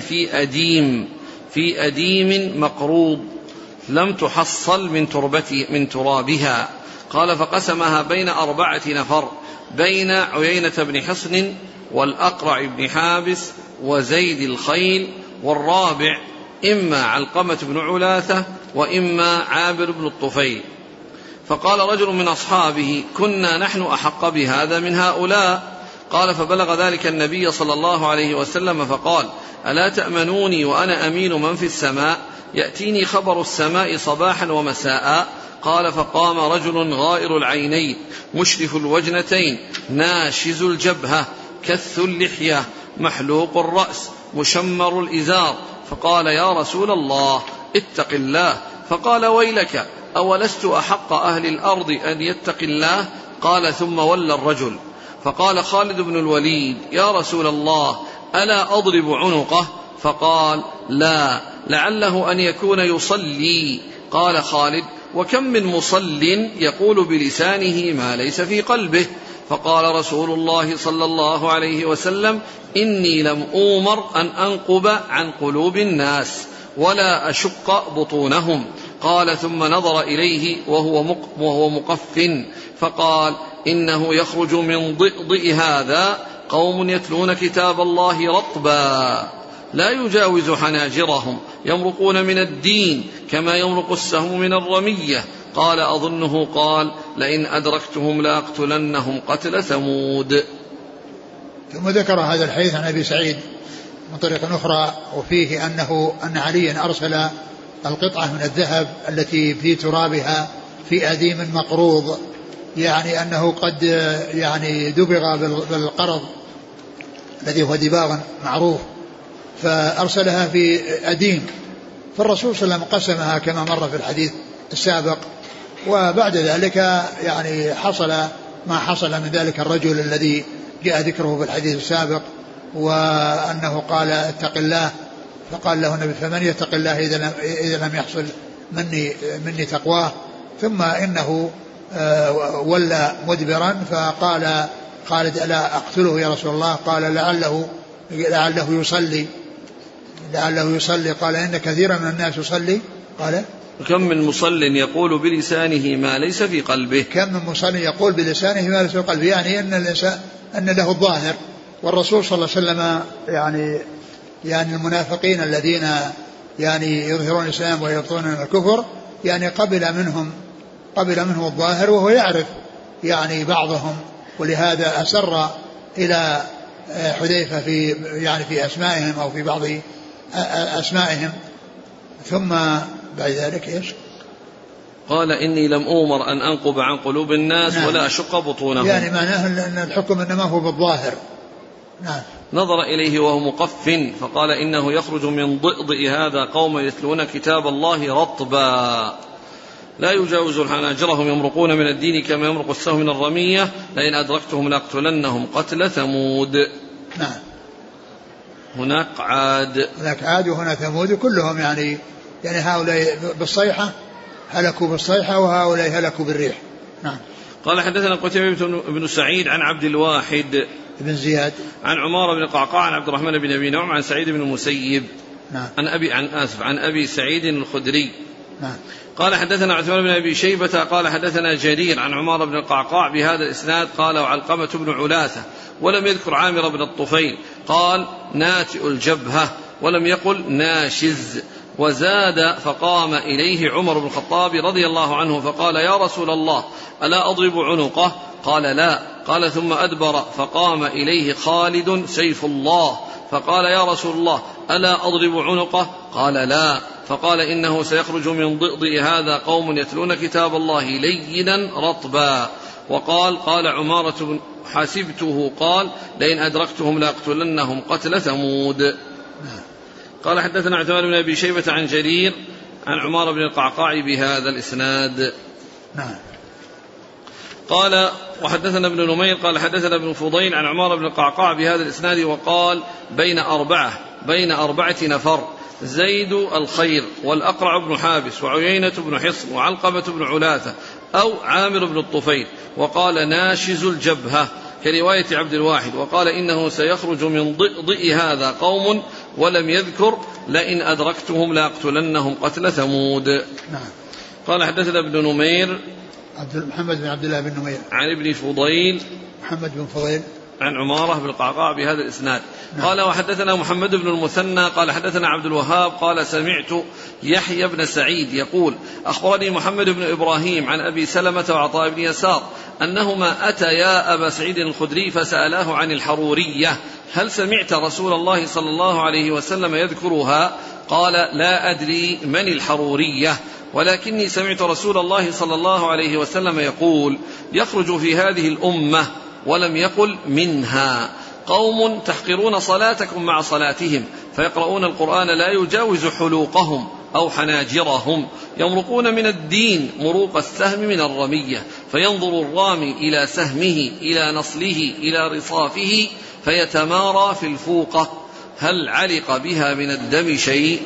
في أديم مقروض لم تحصل من ترابها. قال فقسمها بين 4 نفر بين عيينة بن حصن والأقرع بن حابس وزيد الخيل، والرابع إما علقمة بن علاثة وإما عامر بن الطفيل. فقال رجل من أصحابه كنا نحن أحق بهذا من هؤلاء. قال فبلغ ذلك النبي صلى الله عليه وسلم فقال ألا تأمنوني وأنا أمين من في السماء يأتيني خبر السماء صباحا ومساء. قال فقام رجل غائر العينين مشرف الوجنتين ناشز الجبهة كث اللحية محلوق الرأس مشمر الإزار فقال يا رسول الله اتق الله. فقال ويلك أولست أحق أهل الأرض أن يتق الله؟ قال ثم ولى الرجل. فقال خالد بن الوليد يا رسول الله ألا أضرب عنقه؟ فقال لا لعله أن يكون يصلي. قال خالد وكم من مصل يقول بلسانه ما ليس في قلبه؟ فقال رسول الله صلى الله عليه وسلم إني لم أؤمر أن أنقب عن قلوب الناس ولا أشق بطونهم. قال ثم نظر إليه وهو مقف فقال إنه يخرج من ضئضئ هذا قوم يتلون كتاب الله رطبا لا يجاوز حناجرهم يمرقون من الدين كما يمرق السهم من الرمية. قال أظنه قال لئن أدركتهم لأقتلنهم قتل ثمود. ثم ذكر هذا الحديث عن أبي سعيد من طريق أخرى وفيه أن عليا أرسل القطعة من الذهب التي في ترابها في أديم مقروض، يعني أنه قد يعني دبغ بالقرض الذي هو دباغ معروف، فأرسلها في أديم، فالرسول صلى الله عليه وسلم قسمها كما مر في الحديث السابق. وبعد ذلك يعني حصل ما حصل من ذلك الرجل الذي جاء ذكره في الحديث السابق، وأنه قال اتق الله، فقال له النبي فمن يتق الله إذا لم يحصل مني تقواه. ثم إنه ولى مدبرا فقال خالد ألا أقتله يا رسول الله؟ قال لعله يصلي. قال إن كثيرا من الناس يصلي. قال كم من مصل يقول بلسانه ما ليس في قلبه. كم من مصل يقول بلسانه ما ليس في قلبه، يعني أن له الظاهر. والرسول صلى الله عليه وسلم يعني المنافقين الذين يعني يظهرون الإسلام ويبطنون الكفر يعني قبل منهم الظاهر وهو يعرف يعني بعضهم، ولهذا أسر إلى حذيفة في أسمائهم أو في بعض أسمائهم. ثم بعد ذلك إيش؟ قال إني لم أؤمر أن أنقب عن قلوب الناس نعم. ولا أشق بطونهم، يعني معناه أن الحكم إنما هو بالظاهر. نعم. نظر إليه وهو مقف فقال إنه يخرج من ضئضئ هذا قوم يتلون كتاب الله رطبا لا يجاوز حناجرهم يمرقون من الدين كما يمرق السهم من الرمية لئن أدركتهم لأقتلنهم قتل ثمود. نعم. هناك عاد وهنا ثمود، كلهم يعني هؤلاء بالصيحة هلكوا بالصيحة وهؤلاء هلكوا بالريح. نعم. قال حدثنا قتيبة بن سعيد عن عبد الواحد بن زياد عن عمارة بن القعقاع عن عبد الرحمن بن أبي نعم عن سعيد بن المسيب نعم. عن أبي سعيد الخدري. نعم. قال حدثنا عثمان بن أبي شيبة قال حدثنا جرير عن عمارة بن القعقاع بهذا الإسناد قال وعلقمة بن علاثة، ولم يذكر عامر بن الطفيل، قال ناتئ الجبهة ولم يقل ناشز. وزاد فقام إليه عمر بن الخطاب رضي الله عنه فقال يا رسول الله ألا أضرب عنقه؟ قال لا. قال ثم أدبر فقام إليه خالد سيف الله فقال يا رسول الله ألا أضرب عنقه؟ قال لا. فقال إنه سيخرج من ضئضئ هذا قوم يتلون كتاب الله لينا رطبا. قال عمارة حسبته قال لئن أدركتهم لأقتلنهم قتل ثمود. قال حدثنا عثمان بن أبي شيبة عن جرير عن عمارة بن القعقاع بهذا الإسناد. نعم. قال وحدثنا ابن نمير قال حدثنا ابن فضيل عن عمار بن القعقاع بهذا الإسناد وقال بين أربعة نفر: زيد الخير والأقرع بن حابس وعيينة بن حصن وعلقمة بن علاثة أو عامر بن الطفيل، وقال ناشز الجبهة كرواية عبد الواحد، وقال إنه سيخرج من ضئ هذا قوم، ولم يذكر لئن أدركتهم لأقتلنهم قتل ثمود. نعم. قال حدثنا ابن نمير محمد بن عبد الله بن نمير عن ابن فضيل محمد بن فضيل عن عمارة بن القعقاع بهذا الإسناد. نعم. قال وحدثنا محمد بن المثنى قال حدثنا عبد الوهاب قال سمعت يحيى بن سعيد يقول أخبرني محمد بن إبراهيم عن أبي سلمة وعطاء بن يسار أنهما أتيا أبا سعيد الخدري فسألاه عن الحرورية: هل سمعت رسول الله صلى الله عليه وسلم يذكرها؟ قال: لا أدري من الحرورية، ولكني سمعت رسول الله صلى الله عليه وسلم يقول: يخرج في هذه الأمة، ولم يقل منها، قوم تحقرون صلاتكم مع صلاتهم، فيقرؤون القرآن لا يجاوز حلوقهم أو حناجرهم، يمرقون من الدين مروق السهم من الرمية، فينظر الرامي إلى سهمه إلى نصله إلى رصافه فيتمارى في الفوقة، هل علق بها من الدم شيء؟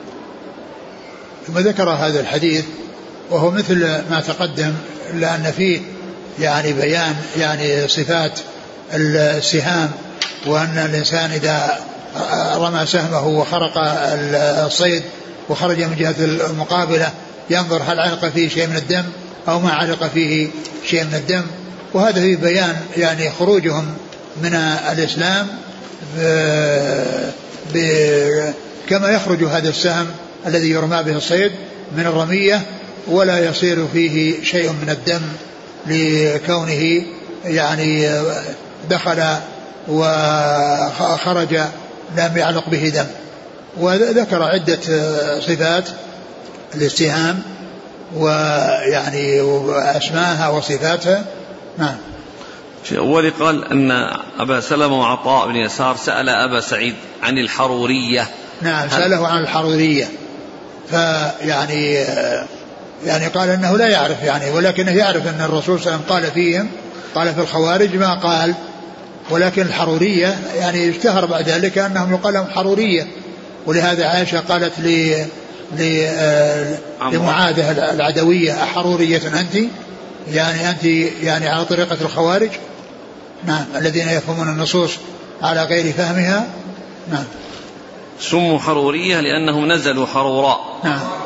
ثم ذكر هذا الحديث وهو مثل ما تقدم، إلا أن فيه يعني بيان يعني صفات السهام، وأن الإنسان إذا رمى سهمه وخرق الصيد وخرج من جهة المقابلة ينظر هل علق فيه شيء من الدم أو ما علق فيه شيء من الدم. وهذا فيه بيان يعني خروجهم من الإسلام كما يخرج هذا السهم الذي يرمى به الصيد من الرمية ولا يصير فيه شيء من الدم لكونه يعني دخل وخرج لم يعلق به دم. وذكر عدة صفات الاستهام ويعني أسماءها وصفاتها. نعم. في أول قال أن أبا سلمة وعطاء بن يسار سأل أبا سعيد عن الحرورية. نعم سأله عن الحرورية، فيعني يعني قال أنه لا يعرف يعني، ولكنه يعرف أن الرسول صلى الله عليه وسلم قال فيهم، قال في الخوارج ما قال، ولكن الحرورية يعني اشتهر بعد ذلك أنهم يقال لهم حرورية. ولهذا عائشة قالت لمعاذة العدوية: أحرورية أنت؟ يعني أنت يعني على طريقة الخوارج. نعم الذين يفهمون النصوص على غير فهمها. نعم. سموا حرورية لأنهم نزلوا حروراء. نعم.